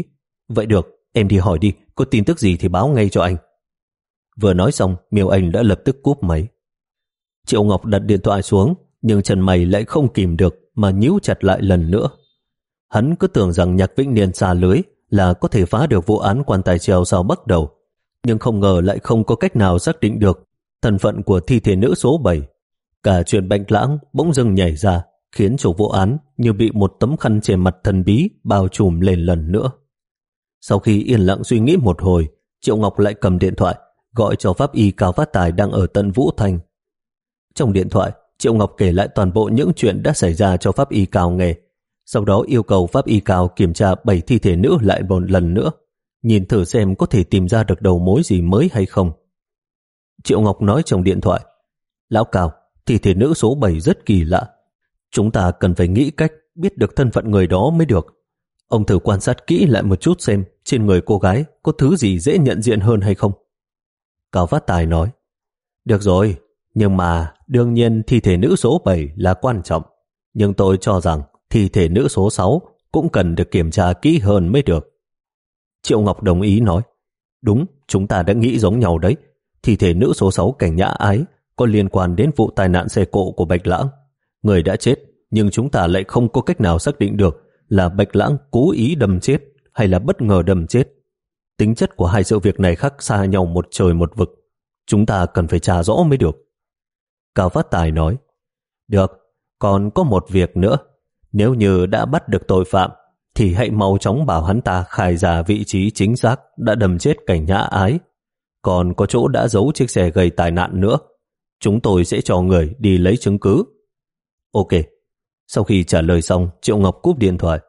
Vậy được, em đi hỏi đi, có tin tức gì thì báo ngay cho anh. Vừa nói xong, Miêu Anh đã lập tức cúp máy. Triệu Ngọc đặt điện thoại xuống, nhưng chân mày lại không kìm được mà nhíu chặt lại lần nữa. Hắn cứ tưởng rằng Nhạc Vĩnh Niên xà lưới là có thể phá được vụ án quan tài treo sao bắt đầu, nhưng không ngờ lại không có cách nào xác định được thân phận của thi thể nữ số bảy. Cả chuyện Bạch Lãng bỗng dưng nhảy ra, khiến cho vụ án như bị một tấm khăn che mặt thần bí bao trùm lên lần nữa. Sau khi yên lặng suy nghĩ một hồi, Triệu Ngọc lại cầm điện thoại gọi cho pháp y Cao Phát Tài đang ở tận Vũ Thành. Trong điện thoại, Triệu Ngọc kể lại toàn bộ những chuyện đã xảy ra cho pháp y Cao nghe, sau đó yêu cầu pháp y Cao kiểm tra bảy thi thể nữ lại một lần nữa, nhìn thử xem có thể tìm ra được đầu mối gì mới hay không. Triệu Ngọc nói trong điện thoại, Lão Cao, thi thể nữ số bảy rất kỳ lạ. Chúng ta cần phải nghĩ cách biết được thân phận người đó mới được. Ông thử quan sát kỹ lại một chút xem trên người cô gái có thứ gì dễ nhận diện hơn hay không. Cao Phát Tài nói, được rồi, nhưng mà đương nhiên thi thể nữ số bảy là quan trọng. Nhưng tôi cho rằng thi thể nữ số sáu cũng cần được kiểm tra kỹ hơn mới được. Triệu Ngọc đồng ý nói, đúng, chúng ta đã nghĩ giống nhau đấy. Thi thể nữ số sáu Cảnh Nhã Ái có liên quan đến vụ tai nạn xe cộ của Bạch Lãng. Người đã chết, nhưng chúng ta lại không có cách nào xác định được là Bạch Lãng cố ý đâm chết hay là bất ngờ đâm chết. Tính chất của hai sự việc này khác xa nhau một trời một vực. Chúng ta cần phải tra rõ mới được. Cao Phát Tài nói, được, còn có một việc nữa. Nếu như đã bắt được tội phạm, thì hãy mau chóng bảo hắn ta khai ra vị trí chính xác đã đâm chết Cảnh Nhã Ái. Còn có chỗ đã giấu chiếc xe gây tai nạn nữa. Chúng tôi sẽ cho người đi lấy chứng cứ. Ok. Sau khi trả lời xong, Triệu Ngọc cúp điện thoại.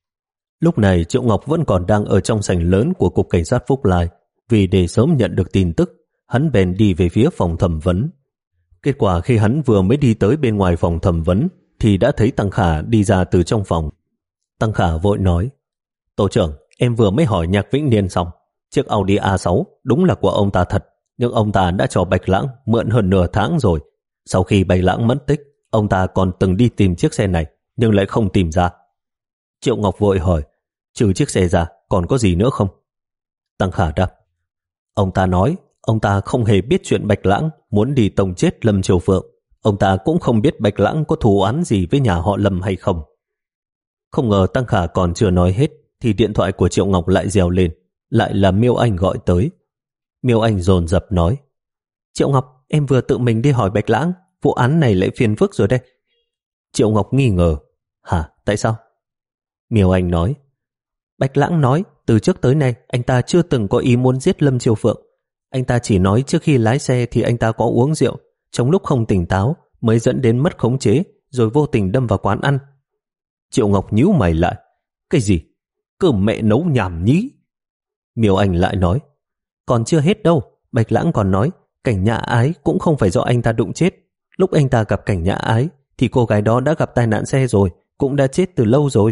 Lúc này Triệu Ngọc vẫn còn đang ở trong sảnh lớn của Cục Cảnh sát Phúc Lai. Vì để sớm nhận được tin tức, hắn bèn đi về phía phòng thẩm vấn. Kết quả khi hắn vừa mới đi tới bên ngoài phòng thẩm vấn, thì đã thấy Tăng Khả đi ra từ trong phòng. Tăng Khả vội nói, Tổ trưởng, em vừa mới hỏi Nhạc Vĩnh Niên xong. Chiếc Audi a sáu đúng là của ông ta thật, nhưng ông ta đã cho Bạch Lãng mượn hơn nửa tháng rồi. Sau khi Bạch Lãng mất tích, ông ta còn từng đi tìm chiếc xe này, nhưng lại không tìm ra. Triệu Ngọc vội hỏi, trừ chiếc xe ra, còn có gì nữa không? Tăng Khả đáp, ông ta nói, ông ta không hề biết chuyện Bạch Lãng muốn đi tông chết Lâm Triều Phượng. Ông ta cũng không biết Bạch Lãng có thù oán gì với nhà họ Lâm hay không. Không ngờ Tăng Khả còn chưa nói hết, thì điện thoại của Triệu Ngọc lại reo lên. Lại là Miêu Anh gọi tới. Miêu Anh dồn dập nói, Triệu Ngọc, em vừa tự mình đi hỏi Bạch Lãng, vụ án này lại phiền phức rồi đây. Triệu Ngọc nghi ngờ, hả, tại sao? Miêu Anh nói, Bạch Lãng nói từ trước tới nay anh ta chưa từng có ý muốn giết Lâm Triều Phượng. Anh ta chỉ nói trước khi lái xe thì anh ta có uống rượu, trong lúc không tỉnh táo mới dẫn đến mất khống chế, rồi vô tình đâm vào quán ăn. Triệu Ngọc nhíu mày lại, cái gì? Cơ mẹ nấu nhảm nhí. Miêu Anh lại nói, còn chưa hết đâu, Bạch Lãng còn nói Cảnh Nhã Ái cũng không phải do anh ta đụng chết. Lúc anh ta gặp Cảnh Nhã Ái thì cô gái đó đã gặp tai nạn xe rồi, cũng đã chết từ lâu rồi.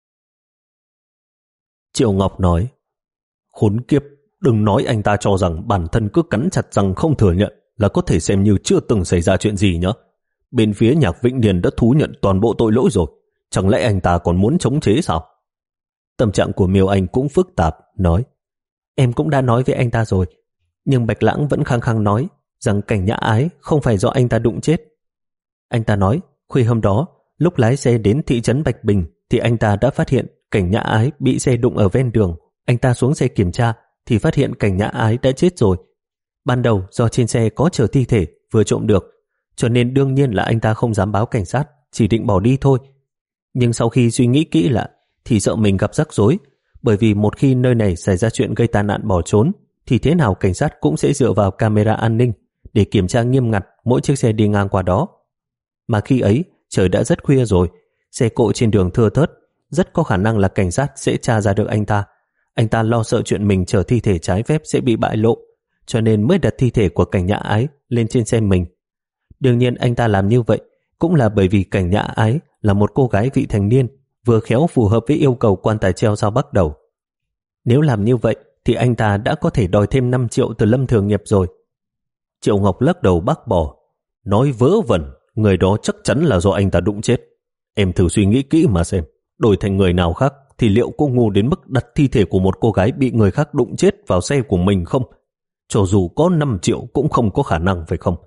Triệu Ngọc nói, khốn kiếp, đừng nói anh ta cho rằng bản thân cứ cắn chặt răng không thừa nhận là có thể xem như chưa từng xảy ra chuyện gì nhá. Bên phía Nhạc Vĩnh Niên đã thú nhận toàn bộ tội lỗi rồi, chẳng lẽ anh ta còn muốn chống chế sao? Tâm trạng của Miêu Anh cũng phức tạp, nói, em cũng đã nói với anh ta rồi, nhưng Bạch Lãng vẫn khăng khăng nói rằng Cảnh Nhã Ái không phải do anh ta đụng chết. Anh ta nói, khuya hôm đó, lúc lái xe đến thị trấn Bạch Bình thì anh ta đã phát hiện Cảnh Nhã Ái bị xe đụng ở ven đường. Anh ta xuống xe kiểm tra thì phát hiện Cảnh Nhã Ái đã chết rồi. Ban đầu do trên xe có chở thi thể vừa trộm được, cho nên đương nhiên là anh ta không dám báo cảnh sát, chỉ định bỏ đi thôi. Nhưng sau khi suy nghĩ kỹ lại thì sợ mình gặp rắc rối, bởi vì một khi nơi này xảy ra chuyện gây tai nạn bỏ trốn thì thế nào cảnh sát cũng sẽ dựa vào camera an ninh để kiểm tra nghiêm ngặt mỗi chiếc xe đi ngang qua đó. Mà khi ấy trời đã rất khuya rồi, xe cộ trên đường thưa thớt, rất có khả năng là cảnh sát sẽ tra ra được anh ta. Anh ta lo sợ chuyện mình chở thi thể trái phép sẽ bị bại lộ, cho nên mới đặt thi thể của Cảnh Nhã Ái lên trên xe mình. Đương nhiên anh ta làm như vậy cũng là bởi vì Cảnh Nhã Ái là một cô gái vị thành niên, vừa khéo phù hợp với yêu cầu quan tài treo sao bắt đầu. Nếu làm như vậy thì anh ta đã có thể đòi thêm năm triệu từ Lâm Thường Nghiệp rồi. Triệu Ngọc lắc đầu bác bỏ, nói vớ vẩn, người đó chắc chắn là do anh ta đụng chết. Em thử suy nghĩ kỹ mà xem, đổi thành người nào khác thì liệu cô ngu đến mức đặt thi thể của một cô gái bị người khác đụng chết vào xe của mình không? Cho dù có năm triệu cũng không có khả năng, phải không?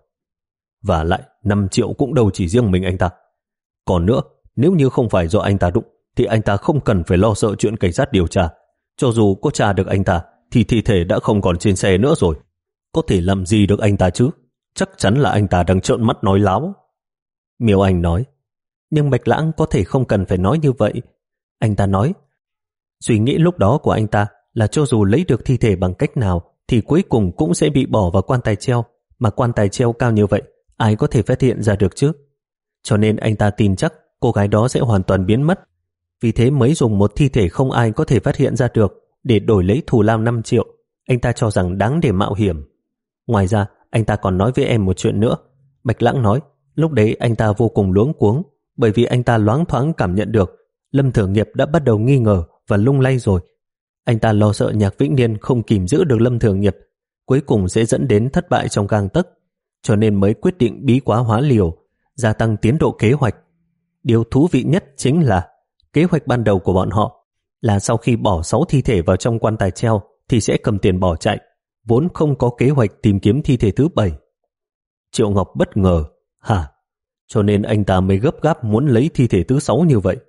Và lại năm triệu cũng đâu chỉ riêng mình anh ta. Còn nữa, nếu như không phải do anh ta đụng thì anh ta không cần phải lo sợ chuyện cảnh sát điều tra. Cho dù có tra được anh ta thì thi thể đã không còn trên xe nữa rồi. Có thể làm gì được anh ta chứ? Chắc chắn là anh ta đang trợn mắt nói láo. Miêu Anh nói. Nhưng Bạch Lãng có thể không cần phải nói như vậy. Anh ta nói, suy nghĩ lúc đó của anh ta là cho dù lấy được thi thể bằng cách nào thì cuối cùng cũng sẽ bị bỏ vào quan tài treo, mà quan tài treo cao như vậy ai có thể phát hiện ra được chứ? Cho nên anh ta tin chắc cô gái đó sẽ hoàn toàn biến mất. Vì thế mới dùng một thi thể không ai có thể phát hiện ra được để đổi lấy thù lao năm triệu. Anh ta cho rằng đáng để mạo hiểm. Ngoài ra, anh ta còn nói với em một chuyện nữa. Bạch Lãng nói, lúc đấy anh ta vô cùng luống cuống, bởi vì anh ta loáng thoáng cảm nhận được Lâm Thường Nghiệp đã bắt đầu nghi ngờ và lung lay rồi. Anh ta lo sợ Nhạc Vĩnh Niên không kìm giữ được Lâm Thường Nghiệp, cuối cùng sẽ dẫn đến thất bại trong gang tấc, cho nên mới quyết định bí quá hóa liều, gia tăng tiến độ kế hoạch. Điều thú vị nhất chính là kế hoạch ban đầu của bọn họ là sau khi bỏ sáu thi thể vào trong quan tài treo thì sẽ cầm tiền bỏ chạy, vốn không có kế hoạch tìm kiếm thi thể thứ bảy. Triệu Ngọc bất ngờ, hả? Cho nên anh ta mới gấp gáp muốn lấy thi thể thứ sáu như vậy.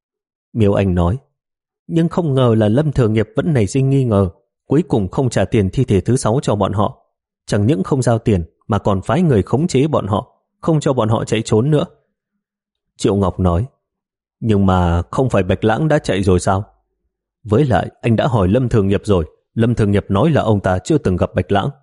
Miêu Anh nói, nhưng không ngờ là Lâm Thường Nghiệp vẫn nảy sinh nghi ngờ, cuối cùng không trả tiền thi thể thứ sáu cho bọn họ. Chẳng những không giao tiền mà còn phái người khống chế bọn họ, không cho bọn họ chạy trốn nữa. Triệu Ngọc nói, nhưng mà không phải Bạch Lãng đã chạy rồi sao? Với lại anh đã hỏi Lâm Thường Nghiệp rồi, Lâm Thường Nghiệp nói là ông ta chưa từng gặp Bạch Lãng.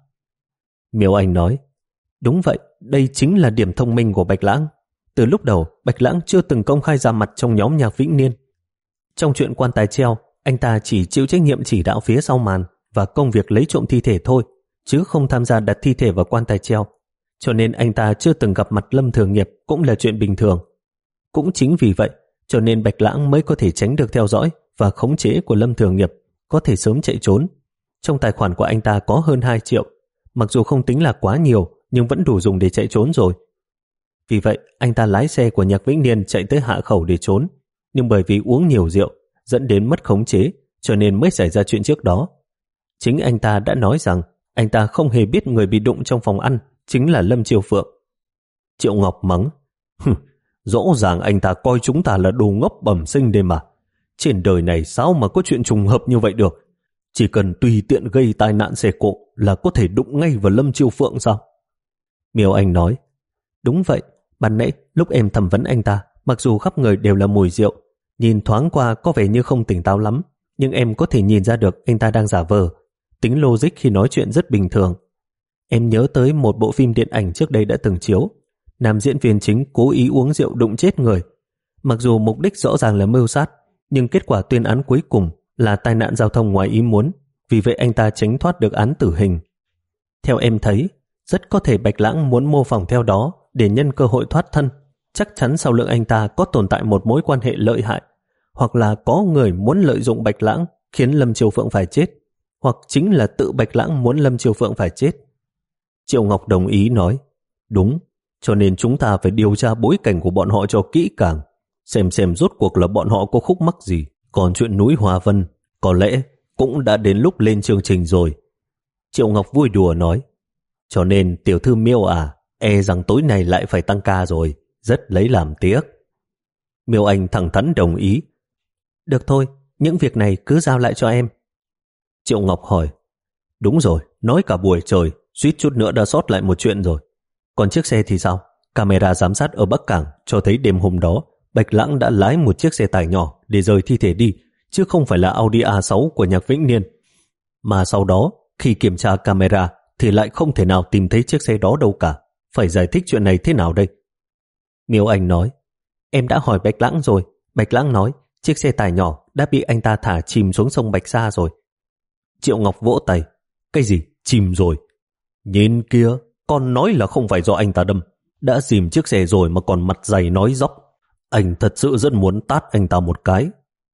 Miêu Anh nói, đúng vậy, đây chính là điểm thông minh của Bạch Lãng. Từ lúc đầu, Bạch Lãng chưa từng công khai ra mặt trong nhóm Nhạc Vĩnh Niên. Trong chuyện quan tài treo, anh ta chỉ chịu trách nhiệm chỉ đạo phía sau màn và công việc lấy trộm thi thể thôi, chứ không tham gia đặt thi thể vào quan tài treo. Cho nên anh ta chưa từng gặp mặt Lâm Thường Nghiệp cũng là chuyện bình thường. Cũng chính vì vậy, cho nên Bạch Lãng mới có thể tránh được theo dõi và khống chế của Lâm Thường Nghiệp, có thể sớm chạy trốn. Trong tài khoản của anh ta có hơn hai triệu, mặc dù không tính là quá nhiều, nhưng vẫn đủ dùng để chạy trốn rồi. Vì vậy, anh ta lái xe của Nhạc Vĩnh Niên chạy tới Hạ Khẩu để trốn, nhưng bởi vì uống nhiều rượu, dẫn đến mất khống chế, cho nên mới xảy ra chuyện trước đó. Chính anh ta đã nói rằng anh ta không hề biết người bị đụng trong phòng ăn chính là Lâm Chiêu Phượng. Triệu Ngọc mắng, rõ ràng anh ta coi chúng ta là đồ ngốc bẩm sinh đây mà. Trên đời này sao mà có chuyện trùng hợp như vậy được? Chỉ cần tùy tiện gây tai nạn xe cộ là có thể đụng ngay vào Lâm Chiêu Phượng sao? Miêu Anh nói, đúng vậy, ban nãy lúc em thẩm vấn anh ta, mặc dù khắp người đều là mùi rượu, nhìn thoáng qua có vẻ như không tỉnh táo lắm, nhưng em có thể nhìn ra được anh ta đang giả vờ, tính logic khi nói chuyện rất bình thường. Em nhớ tới một bộ phim điện ảnh trước đây đã từng chiếu, nam diễn viên chính cố ý uống rượu đụng chết người. Mặc dù mục đích rõ ràng là mưu sát, nhưng kết quả tuyên án cuối cùng là tai nạn giao thông ngoài ý muốn, vì vậy anh ta tránh thoát được án tử hình. Theo em thấy, rất có thể Bạch Lãng muốn mô phỏng theo đó để nhân cơ hội thoát thân. Chắc chắn sau lưng anh ta có tồn tại một mối quan hệ lợi hại, hoặc là có người muốn lợi dụng Bạch Lãng khiến Lâm Chiêu Phượng phải chết, hoặc chính là tự Bạch Lãng muốn Lâm Chiêu Phượng phải chết. Triệu Ngọc đồng ý nói, đúng, cho nên chúng ta phải điều tra bối cảnh của bọn họ cho kỹ càng, xem xem rốt cuộc là bọn họ có khúc mắc gì. Còn chuyện núi Hoa Vân có lẽ cũng đã đến lúc lên chương trình rồi. Triệu Ngọc vui đùa nói, cho nên tiểu thư Miêu à, e rằng tối nay lại phải tăng ca rồi, rất lấy làm tiếc. Miêu Anh thẳng thắn đồng ý, được thôi, những việc này cứ giao lại cho em. Triệu Ngọc hỏi, đúng rồi, nói cả buổi trời, suýt chút nữa đã sót lại một chuyện rồi. Còn chiếc xe thì sao? Camera giám sát ở Bắc Cảng cho thấy đêm hôm đó Bạch Lãng đã lái một chiếc xe tải nhỏ để rời thi thể đi, chứ không phải là Audi a sáu của Nhạc Vĩnh Niên. Mà sau đó, khi kiểm tra camera thì lại không thể nào tìm thấy chiếc xe đó đâu cả. Phải giải thích chuyện này thế nào đây? Miêu Anh nói, em đã hỏi Bạch Lãng rồi. Bạch Lãng nói chiếc xe tải nhỏ đã bị anh ta thả chìm xuống sông Bạch Sa rồi. Triệu Ngọc vỗ tay, cái gì? Chìm rồi? Nhìn kia, con nói là không phải do anh ta đâm. Đã dìm chiếc xe rồi mà còn mặt dày nói dóc. Anh thật sự rất muốn tát anh ta một cái.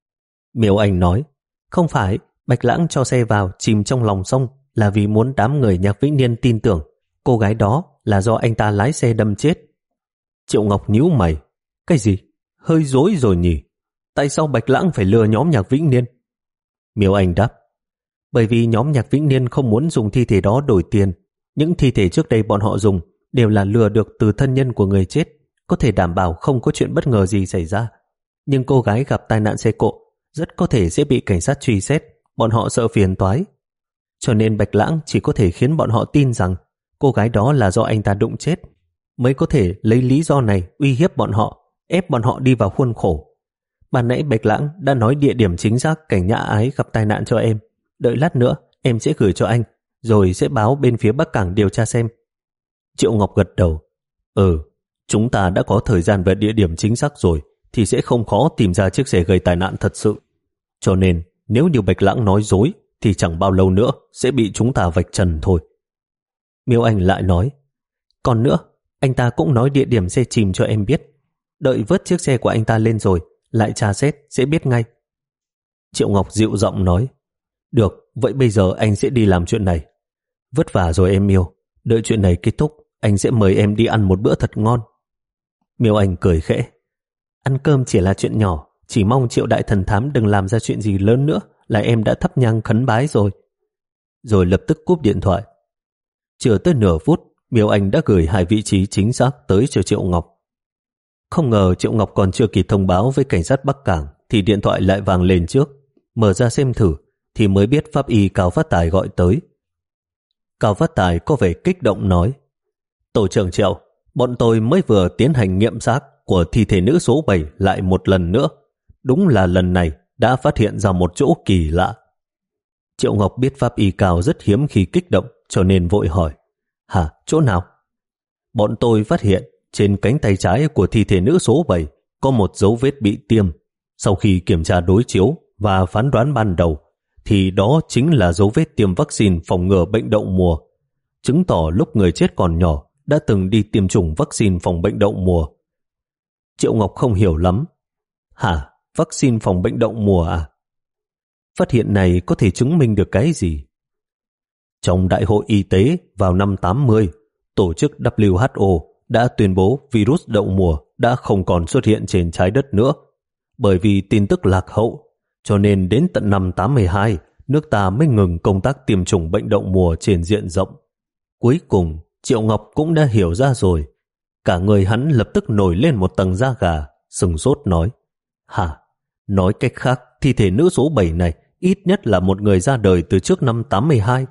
Miêu Anh nói, không phải, Bạch Lãng cho xe vào chìm trong lòng sông là vì muốn đám người Nhạc Vĩnh Niên tin tưởng cô gái đó là do anh ta lái xe đâm chết. Triệu Ngọc nhíu mày, cái gì? Hơi dối rồi nhỉ? tại sao Bạch Lãng phải lừa nhóm Nhạc Vĩnh Niên? Miêu Anh đáp, bởi vì nhóm Nhạc Vĩnh Niên không muốn dùng thi thể đó đổi tiền. Những thi thể trước đây bọn họ dùng đều là lừa được từ thân nhân của người chết, có thể đảm bảo không có chuyện bất ngờ gì xảy ra. Nhưng cô gái gặp tai nạn xe cộ rất có thể sẽ bị cảnh sát truy xét, bọn họ sợ phiền toái. Cho nên Bạch Lãng chỉ có thể khiến bọn họ tin rằng cô gái đó là do anh ta đụng chết, mới có thể lấy lý do này uy hiếp bọn họ, ép bọn họ đi vào khuôn khổ. Ban nãy Bạch Lãng đã nói địa điểm chính xác cảnh Nhã Ái gặp tai nạn cho em. Đợi lát nữa em sẽ gửi cho anh, rồi sẽ báo bên phía Bắc Cảng điều tra xem. Triệu Ngọc gật đầu. Ừ, chúng ta đã có thời gian và địa điểm chính xác rồi, thì sẽ không khó tìm ra chiếc xe gây tai nạn thật sự. Cho nên nếu như Bạch Lãng nói dối thì chẳng bao lâu nữa sẽ bị chúng ta vạch trần thôi. Miêu Anh lại nói, còn nữa, anh ta cũng nói địa điểm xe chìm cho em biết. Đợi vớt chiếc xe của anh ta lên rồi lại tra xét sẽ biết ngay. Triệu Ngọc dịu giọng nói, được, vậy bây giờ anh sẽ đi làm chuyện này. Vất vả rồi em Miêu, đợi chuyện này kết thúc anh sẽ mời em đi ăn một bữa thật ngon. Miêu Anh cười khẽ, ăn cơm chỉ là chuyện nhỏ, chỉ mong Triệu đại thần thám đừng làm ra chuyện gì lớn nữa là em đã thắp nhang khấn bái rồi. Rồi lập tức cúp điện thoại. Chưa tới nửa phút, Miêu Anh đã gửi hai vị trí chính xác tới cho Triệu Ngọc. Không ngờ Triệu Ngọc còn chưa kịp thông báo với cảnh sát Bắc Cảng thì điện thoại lại vang lên trước. Mở ra xem thử thì mới biết pháp y Cao Phát Tài gọi tới. Cao Phát Tài có vẻ kích động nói, tổ trưởng Triệu, bọn tôi mới vừa tiến hành nghiệm xác của thi thể nữ số bảy lại một lần nữa. Đúng là lần này đã phát hiện ra một chỗ kỳ lạ. Triệu Ngọc biết pháp y Cao rất hiếm khi kích động, cho nên vội hỏi, hả, chỗ nào? Bọn tôi phát hiện trên cánh tay trái của thi thể nữ số bảy có một dấu vết bị tiêm. Sau khi kiểm tra đối chiếu và phán đoán ban đầu thì đó chính là dấu vết tiêm vaccine phòng ngừa bệnh đậu mùa, chứng tỏ lúc người chết còn nhỏ đã từng đi tiêm chủng vaccine phòng bệnh đậu mùa. Triệu Ngọc không hiểu lắm. Hả, vaccine phòng bệnh đậu mùa à? Phát hiện này có thể chứng minh được cái gì? Trong Đại hội Y tế vào năm tám mươi, tổ chức W H O đã tuyên bố virus đậu mùa đã không còn xuất hiện trên trái đất nữa. Bởi vì tin tức lạc hậu, cho nên đến tận năm tám mươi hai, nước ta mới ngừng công tác tiêm chủng bệnh đậu mùa trên diện rộng. Cuối cùng, Triệu Ngọc cũng đã hiểu ra rồi. Cả người hắn lập tức nổi lên một tầng da gà, sừng sốt nói, hả? Nói cách khác, thi thể nữ số bảy này ít nhất là một người ra đời từ trước năm tám mươi hai.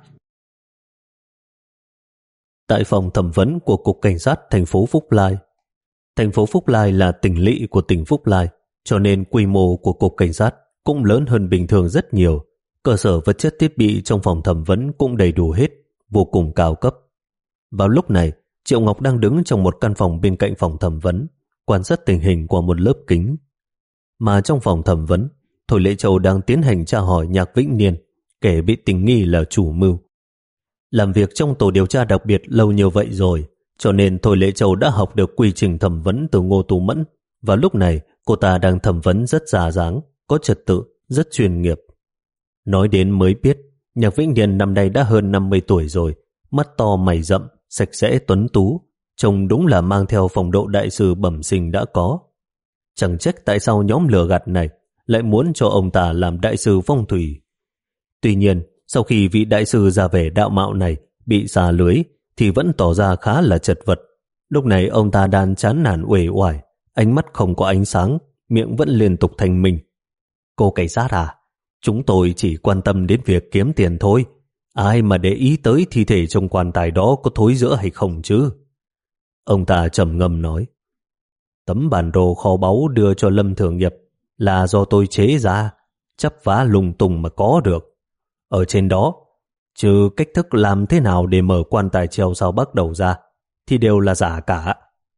Tại phòng thẩm vấn của Cục Cảnh sát thành phố Phúc Lai. Thành phố Phúc Lai là tỉnh lỵ của tỉnh Phúc Lai, cho nên quy mô của Cục Cảnh sát cũng lớn hơn bình thường rất nhiều. Cơ sở vật chất thiết bị trong phòng thẩm vấn cũng đầy đủ hết, vô cùng cao cấp. Vào lúc này, Triệu Ngọc đang đứng trong một căn phòng bên cạnh phòng thẩm vấn, quan sát tình hình qua một lớp kính. Mà trong phòng thẩm vấn, Thôi Lệ Châu đang tiến hành tra hỏi Nhạc Vĩnh Niên, kẻ bị tình nghi là chủ mưu. Làm việc trong tổ điều tra đặc biệt lâu như vậy rồi, cho nên Thôi Lệ Châu đã học được quy trình thẩm vấn từ Ngô Tú Mẫn, và lúc này cô ta đang thẩm vấn rất ra dáng, có trật tự, rất chuyên nghiệp. Nói đến mới biết, Nhạc Vĩnh Niên năm nay đã hơn năm mươi tuổi rồi, mắt to mày rậm, sạch sẽ tuấn tú, trông đúng là mang theo phong độ đại sư bẩm sinh đã có. Chẳng trách tại sao nhóm lừa gạt này lại muốn cho ông ta làm đại sư phong thủy. Tuy nhiên, sau khi vị đại sư ra vẻ đạo mạo này bị xà lưới thì vẫn tỏ ra khá là chật vật. Lúc này ông ta đang chán nản uể oải, ánh mắt không có ánh sáng, miệng vẫn liên tục thành mình. Cô cảnh sát à? Chúng tôi chỉ quan tâm đến việc kiếm tiền thôi. Ai mà để ý tới thi thể trong quan tài đó có thối rữa hay không chứ? Ông ta trầm ngâm nói. Tấm bản đồ kho báu đưa cho Lâm Thường Nghiệp là do tôi chế ra, chắp vá lung tung mà có được. Ở trên đó, trừ cách thức làm thế nào để mở quan tài treo sao bắt đầu ra, thì đều là giả cả.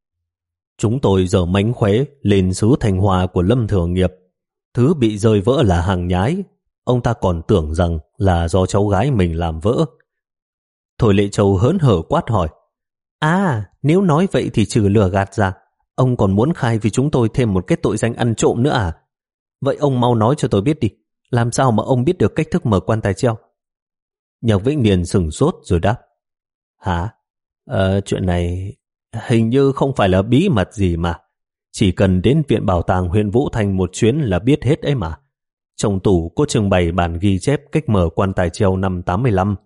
Chúng tôi giờ mánh khóe lên sứ Thanh Hoa của Lâm Thường Nghiệp. Thứ bị rơi vỡ là hàng nhái. Ông ta còn tưởng rằng là do cháu gái mình làm vỡ. Thôi Lệ Châu hớn hở quát hỏi. À, nếu nói vậy thì trừ lừa gạt ra, ông còn muốn khai vì chúng tôi thêm một cái tội danh ăn trộm nữa à? Vậy ông mau nói cho tôi biết đi, làm sao mà ông biết được cách thức mở quan tài treo? Nhạc Vĩnh Niên sửng sốt rồi đáp. Hả? Ờ, chuyện này hình như không phải là bí mật gì mà. Chỉ cần đến viện bảo tàng huyện Vũ Thanh một chuyến là biết hết ấy mà. Trong tủ có trưng bày bản ghi chép cách mở quan tài treo năm tám mươi lăm.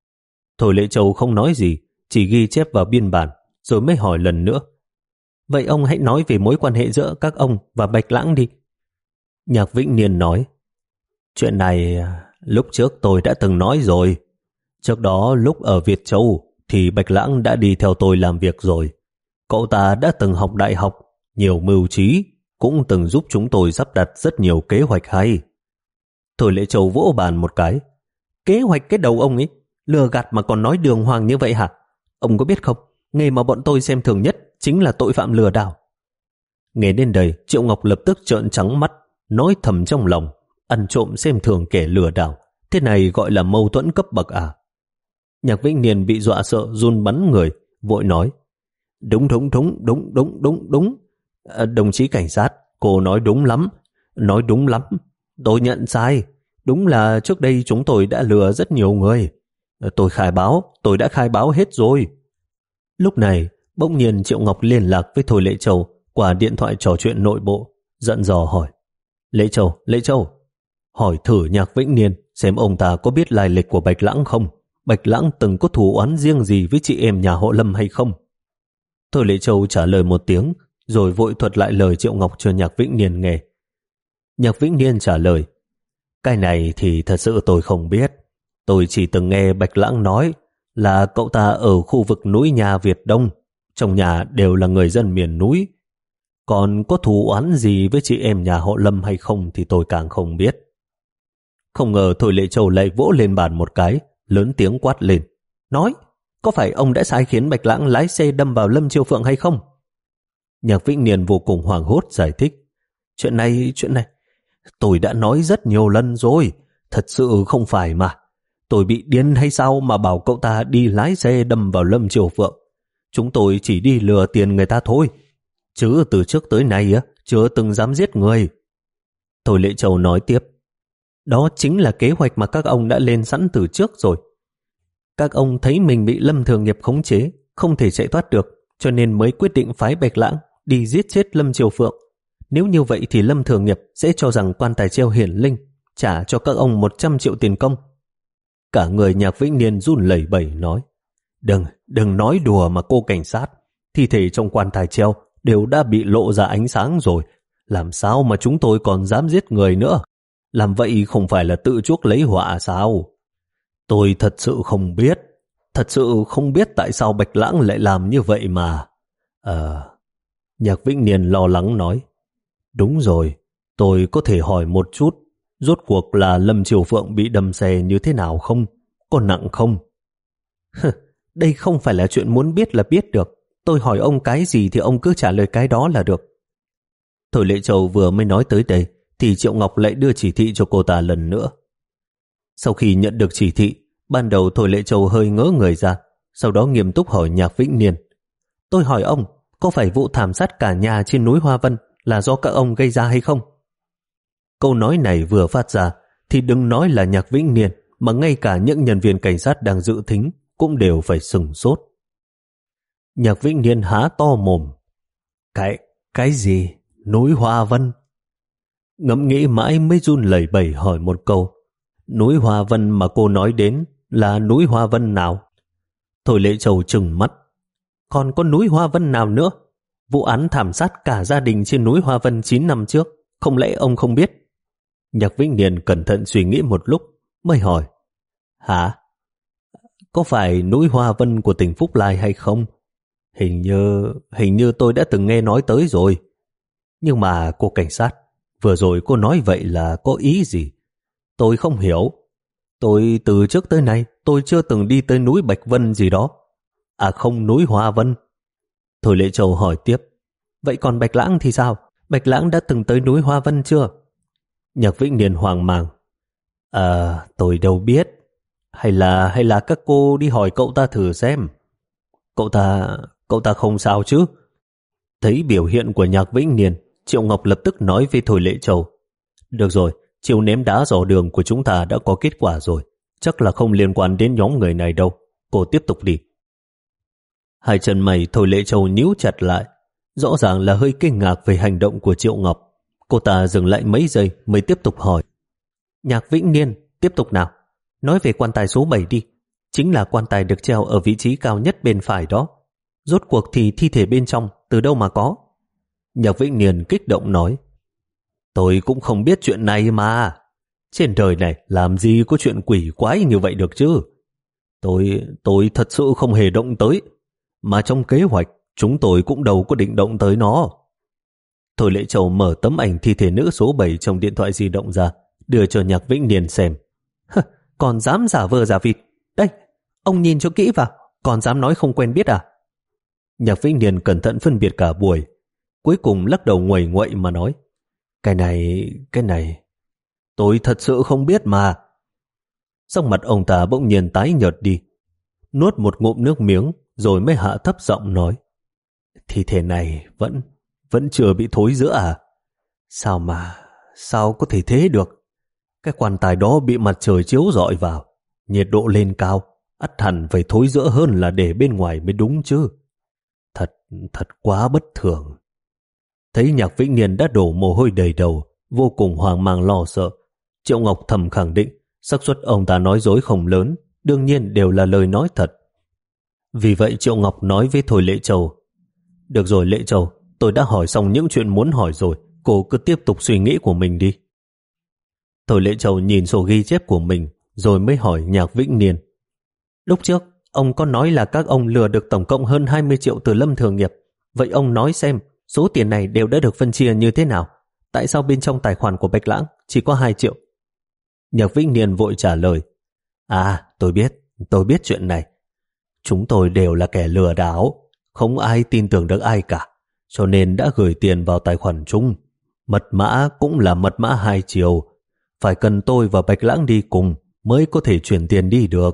Thôi Lệ Châu không nói gì, chỉ ghi chép vào biên bản, rồi mới hỏi lần nữa. Vậy ông hãy nói về mối quan hệ giữa các ông và Bạch Lãng đi. Nhạc Vĩnh Niên nói, chuyện này lúc trước tôi đã từng nói rồi. Trước đó lúc ở Việt Châu thì Bạch Lãng đã đi theo tôi làm việc rồi. Cậu ta đã từng học đại học, nhiều mưu trí, cũng từng giúp chúng tôi sắp đặt rất nhiều kế hoạch hay. Thôi Lệ Châu vỗ bàn một cái. Kế hoạch cái đầu ông ấy, lừa gạt mà còn nói đường hoàng như vậy hả? Ông có biết không, nghề mà bọn tôi xem thường nhất chính là tội phạm lừa đảo. Nghe đến đây, Triệu Ngọc lập tức trợn trắng mắt, nói thầm trong lòng, ăn trộm xem thường kẻ lừa đảo, thế này gọi là mâu thuẫn cấp bậc à? Nhạc Vĩnh Niên bị dọa sợ run bắn người, vội nói, đúng đúng đúng đúng đúng đúng đúng. À, đồng chí cảnh sát, cô nói đúng lắm, nói đúng lắm, tôi nhận sai. Đúng là trước đây chúng tôi đã lừa rất nhiều người. Tôi khai báo, tôi đã khai báo hết rồi. Lúc này, bỗng nhiên Triệu Ngọc liên lạc với Thôi Lệ Châu qua điện thoại trò chuyện nội bộ, giận dò hỏi. Lệ Châu, Lệ Châu, hỏi thử Nhạc Vĩnh Niên xem ông ta có biết lai lịch của Bạch Lãng không? Bạch Lãng từng có thù oán riêng gì với chị em nhà họ Lâm hay không? Thôi Lệ Châu trả lời một tiếng, rồi vội thuật lại lời Triệu Ngọc cho Nhạc Vĩnh Niên nghe. Nhạc Vĩnh Niên trả lời, cái này thì thật sự tôi không biết. Tôi chỉ từng nghe Bạch Lãng nói là cậu ta ở khu vực núi nhà Việt Đông, trong nhà đều là người dân miền núi. Còn có thù oán gì với chị em nhà họ Lâm hay không thì tôi càng không biết. Không ngờ Thôi Lệ Châu lại vỗ lên bàn một cái, lớn tiếng quát lên. Nói, có phải ông đã sai khiến Bạch Lãng lái xe đâm vào Lâm Chiêu Phượng hay không? Nhạc Vĩnh Niên vô cùng hoảng hốt giải thích. Chuyện này, chuyện này, tôi đã nói rất nhiều lần rồi, thật sự không phải mà. Tôi bị điên hay sao mà bảo cậu ta đi lái xe đâm vào Lâm Chiêu Phượng? Chúng tôi chỉ đi lừa tiền người ta thôi, chứ từ trước tới nay á chưa từng dám giết người. Thôi Lệ Châu nói tiếp, đó chính là kế hoạch mà các ông đã lên sẵn từ trước rồi. Các ông thấy mình bị Lâm Thường Nghiệp khống chế, không thể chạy thoát được, cho nên mới quyết định phái Bạch Lãng đi giết chết Lâm Chiêu Phượng. Nếu như vậy thì Lâm Thường Nghiệp sẽ cho rằng quan tài treo hiển linh, trả cho các ông một trăm triệu tiền công. Cả người Nhạc Vĩnh Niên run lẩy bẩy nói, Đừng, đừng nói đùa mà cô cảnh sát, thi thể trong quan tài treo đều đã bị lộ ra ánh sáng rồi, làm sao mà chúng tôi còn dám giết người nữa? Làm vậy không phải là tự chuốc lấy họa sao? Tôi thật sự không biết, thật sự không biết tại sao Bạch Lãng lại làm như vậy mà. Ờ, Nhạc Vĩnh Niên lo lắng nói, đúng rồi, tôi có thể hỏi một chút, rốt cuộc là Lâm Chiêu Phượng bị đâm xe như thế nào không? Có nặng không? Đây không phải là chuyện muốn biết là biết được. Tôi hỏi ông cái gì thì ông cứ trả lời cái đó là được. Thôi Lệ Châu vừa mới nói tới đây thì Triệu Ngọc lại đưa chỉ thị cho cô ta lần nữa. Sau khi nhận được chỉ thị, ban đầu Thôi Lệ Châu hơi ngỡ người ra, sau đó nghiêm túc hỏi Nhạc Vĩnh Niên. Tôi hỏi ông, có phải vụ thảm sát cả nhà trên núi Hoa Vân là do các ông gây ra hay không? Câu nói này vừa phát ra thì đừng nói là Nhạc Vĩnh Niên, mà ngay cả những nhân viên cảnh sát đang dự thính cũng đều phải sửng sốt. Nhạc Vĩnh Niên há to mồm. Cái, cái gì? Núi Hoa Vân? Ngẫm nghĩ mãi mới run lẩy bẩy hỏi một câu. Núi Hoa Vân mà cô nói đến là núi Hoa Vân nào? Thôi Lệ Châu trừng mắt. Còn có núi Hoa Vân nào nữa? Vụ án thảm sát cả gia đình trên núi Hoa Vân chín năm trước, không lẽ ông không biết? Nhạc Vĩnh Niên cẩn thận suy nghĩ một lúc mới hỏi. Hả? Có phải núi Hoa Vân của tỉnh Phúc Lai hay không? Hình như, hình như tôi đã từng nghe nói tới rồi. Nhưng mà cô cảnh sát, vừa rồi cô nói vậy là có ý gì? Tôi không hiểu. Tôi từ trước tới nay tôi chưa từng đi tới núi Bạch Vân gì đó. À không, núi Hoa Vân. Thôi Lệ Châu hỏi tiếp. Vậy còn Bạch Lãng thì sao? Bạch Lãng đã từng tới núi Hoa Vân chưa? Nhạc Vĩnh Niên hoang mang. À, tôi đâu biết. Hay là hay là các cô đi hỏi cậu ta thử xem. Cậu ta, cậu ta không sao chứ? Thấy biểu hiện của Nhạc Vĩnh Niên, Triệu Ngọc lập tức nói với Thôi Lệ Châu. Được rồi, chiều ném đá dò đường của chúng ta đã có kết quả rồi. Chắc là không liên quan đến nhóm người này đâu. Cô tiếp tục đi. Hai chân mày Thôi Lệ Châu nhíu chặt lại. rõ ràng là hơi kinh ngạc về hành động của Triệu Ngọc. Cô ta dừng lại mấy giây mới tiếp tục hỏi. Nhạc Vĩnh Niên, tiếp tục nào. Nói về quan tài số bảy đi. Chính là quan tài được treo ở vị trí cao nhất bên phải đó. Rốt cuộc thì thi thể bên trong từ đâu mà có? Nhạc Vĩnh Niên kích động nói. Tôi cũng không biết chuyện này mà. Trên đời này làm gì có chuyện quỷ quái như vậy được chứ. Tôi, tôi thật sự không hề động tới. Mà trong kế hoạch, chúng tôi cũng đâu có định động tới nó. Thôi Lệ Châu mở tấm ảnh thi thể nữ số bảy trong điện thoại di động ra, đưa cho Nhạc Vĩnh Niên xem. Còn dám giả vờ giả vịt. Đây, ông nhìn cho kỹ vào, còn dám nói không quen biết à? Nhạc Vĩnh Niên cẩn thận phân biệt cả buổi, cuối cùng lắc đầu nguầy nguậy mà nói. Cái này, cái này, tôi thật sự không biết mà. Sắc mặt ông ta bỗng nhiên tái nhợt đi, nuốt một ngụm nước miếng rồi mới hạ thấp giọng nói. Thi thể này vẫn, vẫn chưa bị thối rữa à? Sao mà, sao có thể thế được? Cái quan tài đó bị mặt trời chiếu rọi vào, nhiệt độ lên cao, ắt hẳn phải thối rữa hơn là để bên ngoài mới đúng chứ. Thật, thật quá bất thường. Thấy Nhạc Vĩnh Niên đã đổ mồ hôi đầy đầu, vô cùng hoang mang lo sợ, Triệu Ngọc thầm khẳng định xác suất ông ta nói dối không lớn, đương nhiên đều là lời nói thật. Vì vậy Triệu Ngọc nói với Thôi Lệ Châu. Được rồi Lệ Châu, tôi đã hỏi xong những chuyện muốn hỏi rồi, cô cứ tiếp tục suy nghĩ của mình đi. Thôi Lệ Châu nhìn sổ ghi chép của mình rồi mới hỏi Nhạc Vĩnh Niên. Lúc trước, ông có nói là các ông lừa được tổng cộng hơn hai mươi triệu từ Lâm Thường Nghiệp. Vậy ông nói xem, số tiền này đều đã được phân chia như thế nào? Tại sao bên trong tài khoản của Bạch Lãng chỉ có hai triệu? Nhạc Vĩnh Niên vội trả lời. À, tôi biết, tôi biết chuyện này. Chúng tôi đều là kẻ lừa đảo, không ai tin tưởng được ai cả, cho nên đã gửi tiền vào tài khoản chung. Mật mã cũng là mật mã hai chiều, phải cần tôi và Bạch Lãng đi cùng mới có thể chuyển tiền đi được.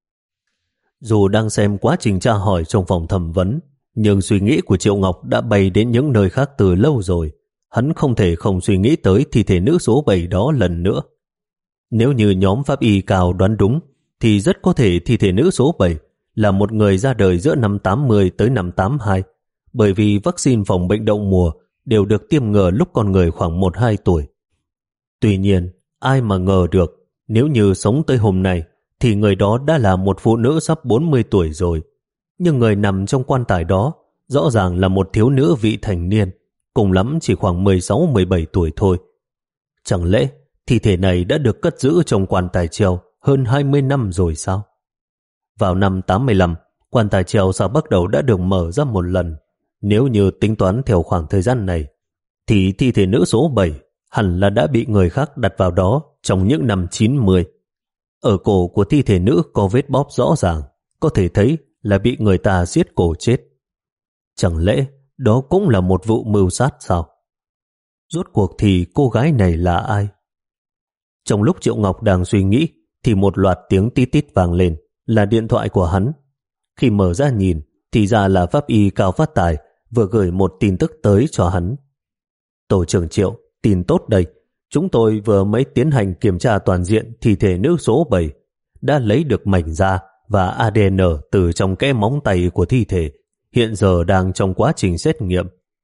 Dù đang xem quá trình tra hỏi trong phòng thẩm vấn, nhưng suy nghĩ của Triệu Ngọc đã bay đến những nơi khác từ lâu rồi. Hắn không thể không suy nghĩ tới thi thể nữ số bảy đó lần nữa. Nếu như nhóm pháp y cao đoán đúng, thì rất có thể thi thể nữ số bảy là một người ra đời giữa năm tám mươi tới năm tám hai, bởi vì vaccine phòng bệnh đậu mùa đều được tiêm ngừa lúc con người khoảng một hai tuổi. Tuy nhiên, ai mà ngờ được, nếu như sống tới hôm nay, thì người đó đã là một phụ nữ sắp bốn mươi tuổi rồi. Nhưng người nằm trong quan tài đó rõ ràng là một thiếu nữ vị thành niên, cùng lắm chỉ khoảng mười sáu mười bảy tuổi thôi. Chẳng lẽ thi thể này đã được cất giữ trong quan tài treo hơn hai mươi năm rồi sao? Vào năm tám mươi lăm, quan tài treo sau bắt đầu đã được mở ra một lần. Nếu như tính toán theo khoảng thời gian này, thì thi thể nữ số bảy hẳn là đã bị người khác đặt vào đó trong những năm chín mươi. Ở cổ của thi thể nữ có vết bóp rõ ràng, có thể thấy là bị người ta giết cổ chết. Chẳng lẽ đó cũng là một vụ mưu sát sao? Rốt cuộc thì cô gái này là ai? Trong lúc Triệu Ngọc đang suy nghĩ, thì một loạt tiếng tít tít vang lên, là điện thoại của hắn. Khi mở ra nhìn, thì ra là pháp y Cao Phát Tài vừa gửi một tin tức tới cho hắn. Tổ trưởng Triệu, tin tốt đây. Chúng tôi vừa mới tiến hành kiểm tra toàn diện thi thể nữ số bảy, đã lấy được mảnh da và a đê en từ trong kẽ móng tay của thi thể, hiện giờ đang trong quá trình xét nghiệm.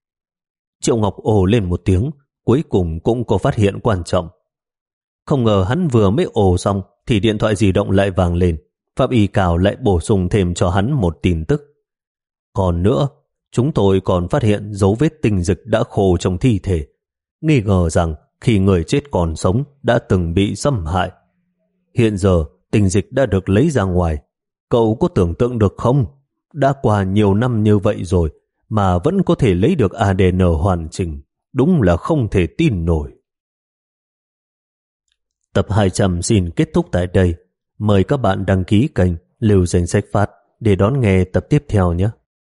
Triệu Ngọc ồ lên một tiếng, cuối cùng cũng có phát hiện quan trọng. Không ngờ hắn vừa mới ồ xong thì điện thoại di động lại vang lên. Pháp y Cao lại bổ sung thêm cho hắn một tin tức. Còn nữa, chúng tôi còn phát hiện dấu vết tinh dịch đã khô trong thi thể, nghi ngờ rằng khi người chết còn sống đã từng bị xâm hại. Hiện giờ tinh dịch đã được lấy ra ngoài. Cậu có tưởng tượng được không? Đã qua nhiều năm như vậy rồi mà vẫn có thể lấy được a đê en hoàn chỉnh. Đúng là không thể tin nổi. Tập hai trăm xin kết thúc tại đây. Mời các bạn đăng ký kênh Lưu Danh Sách Phát để đón nghe tập tiếp theo nhé.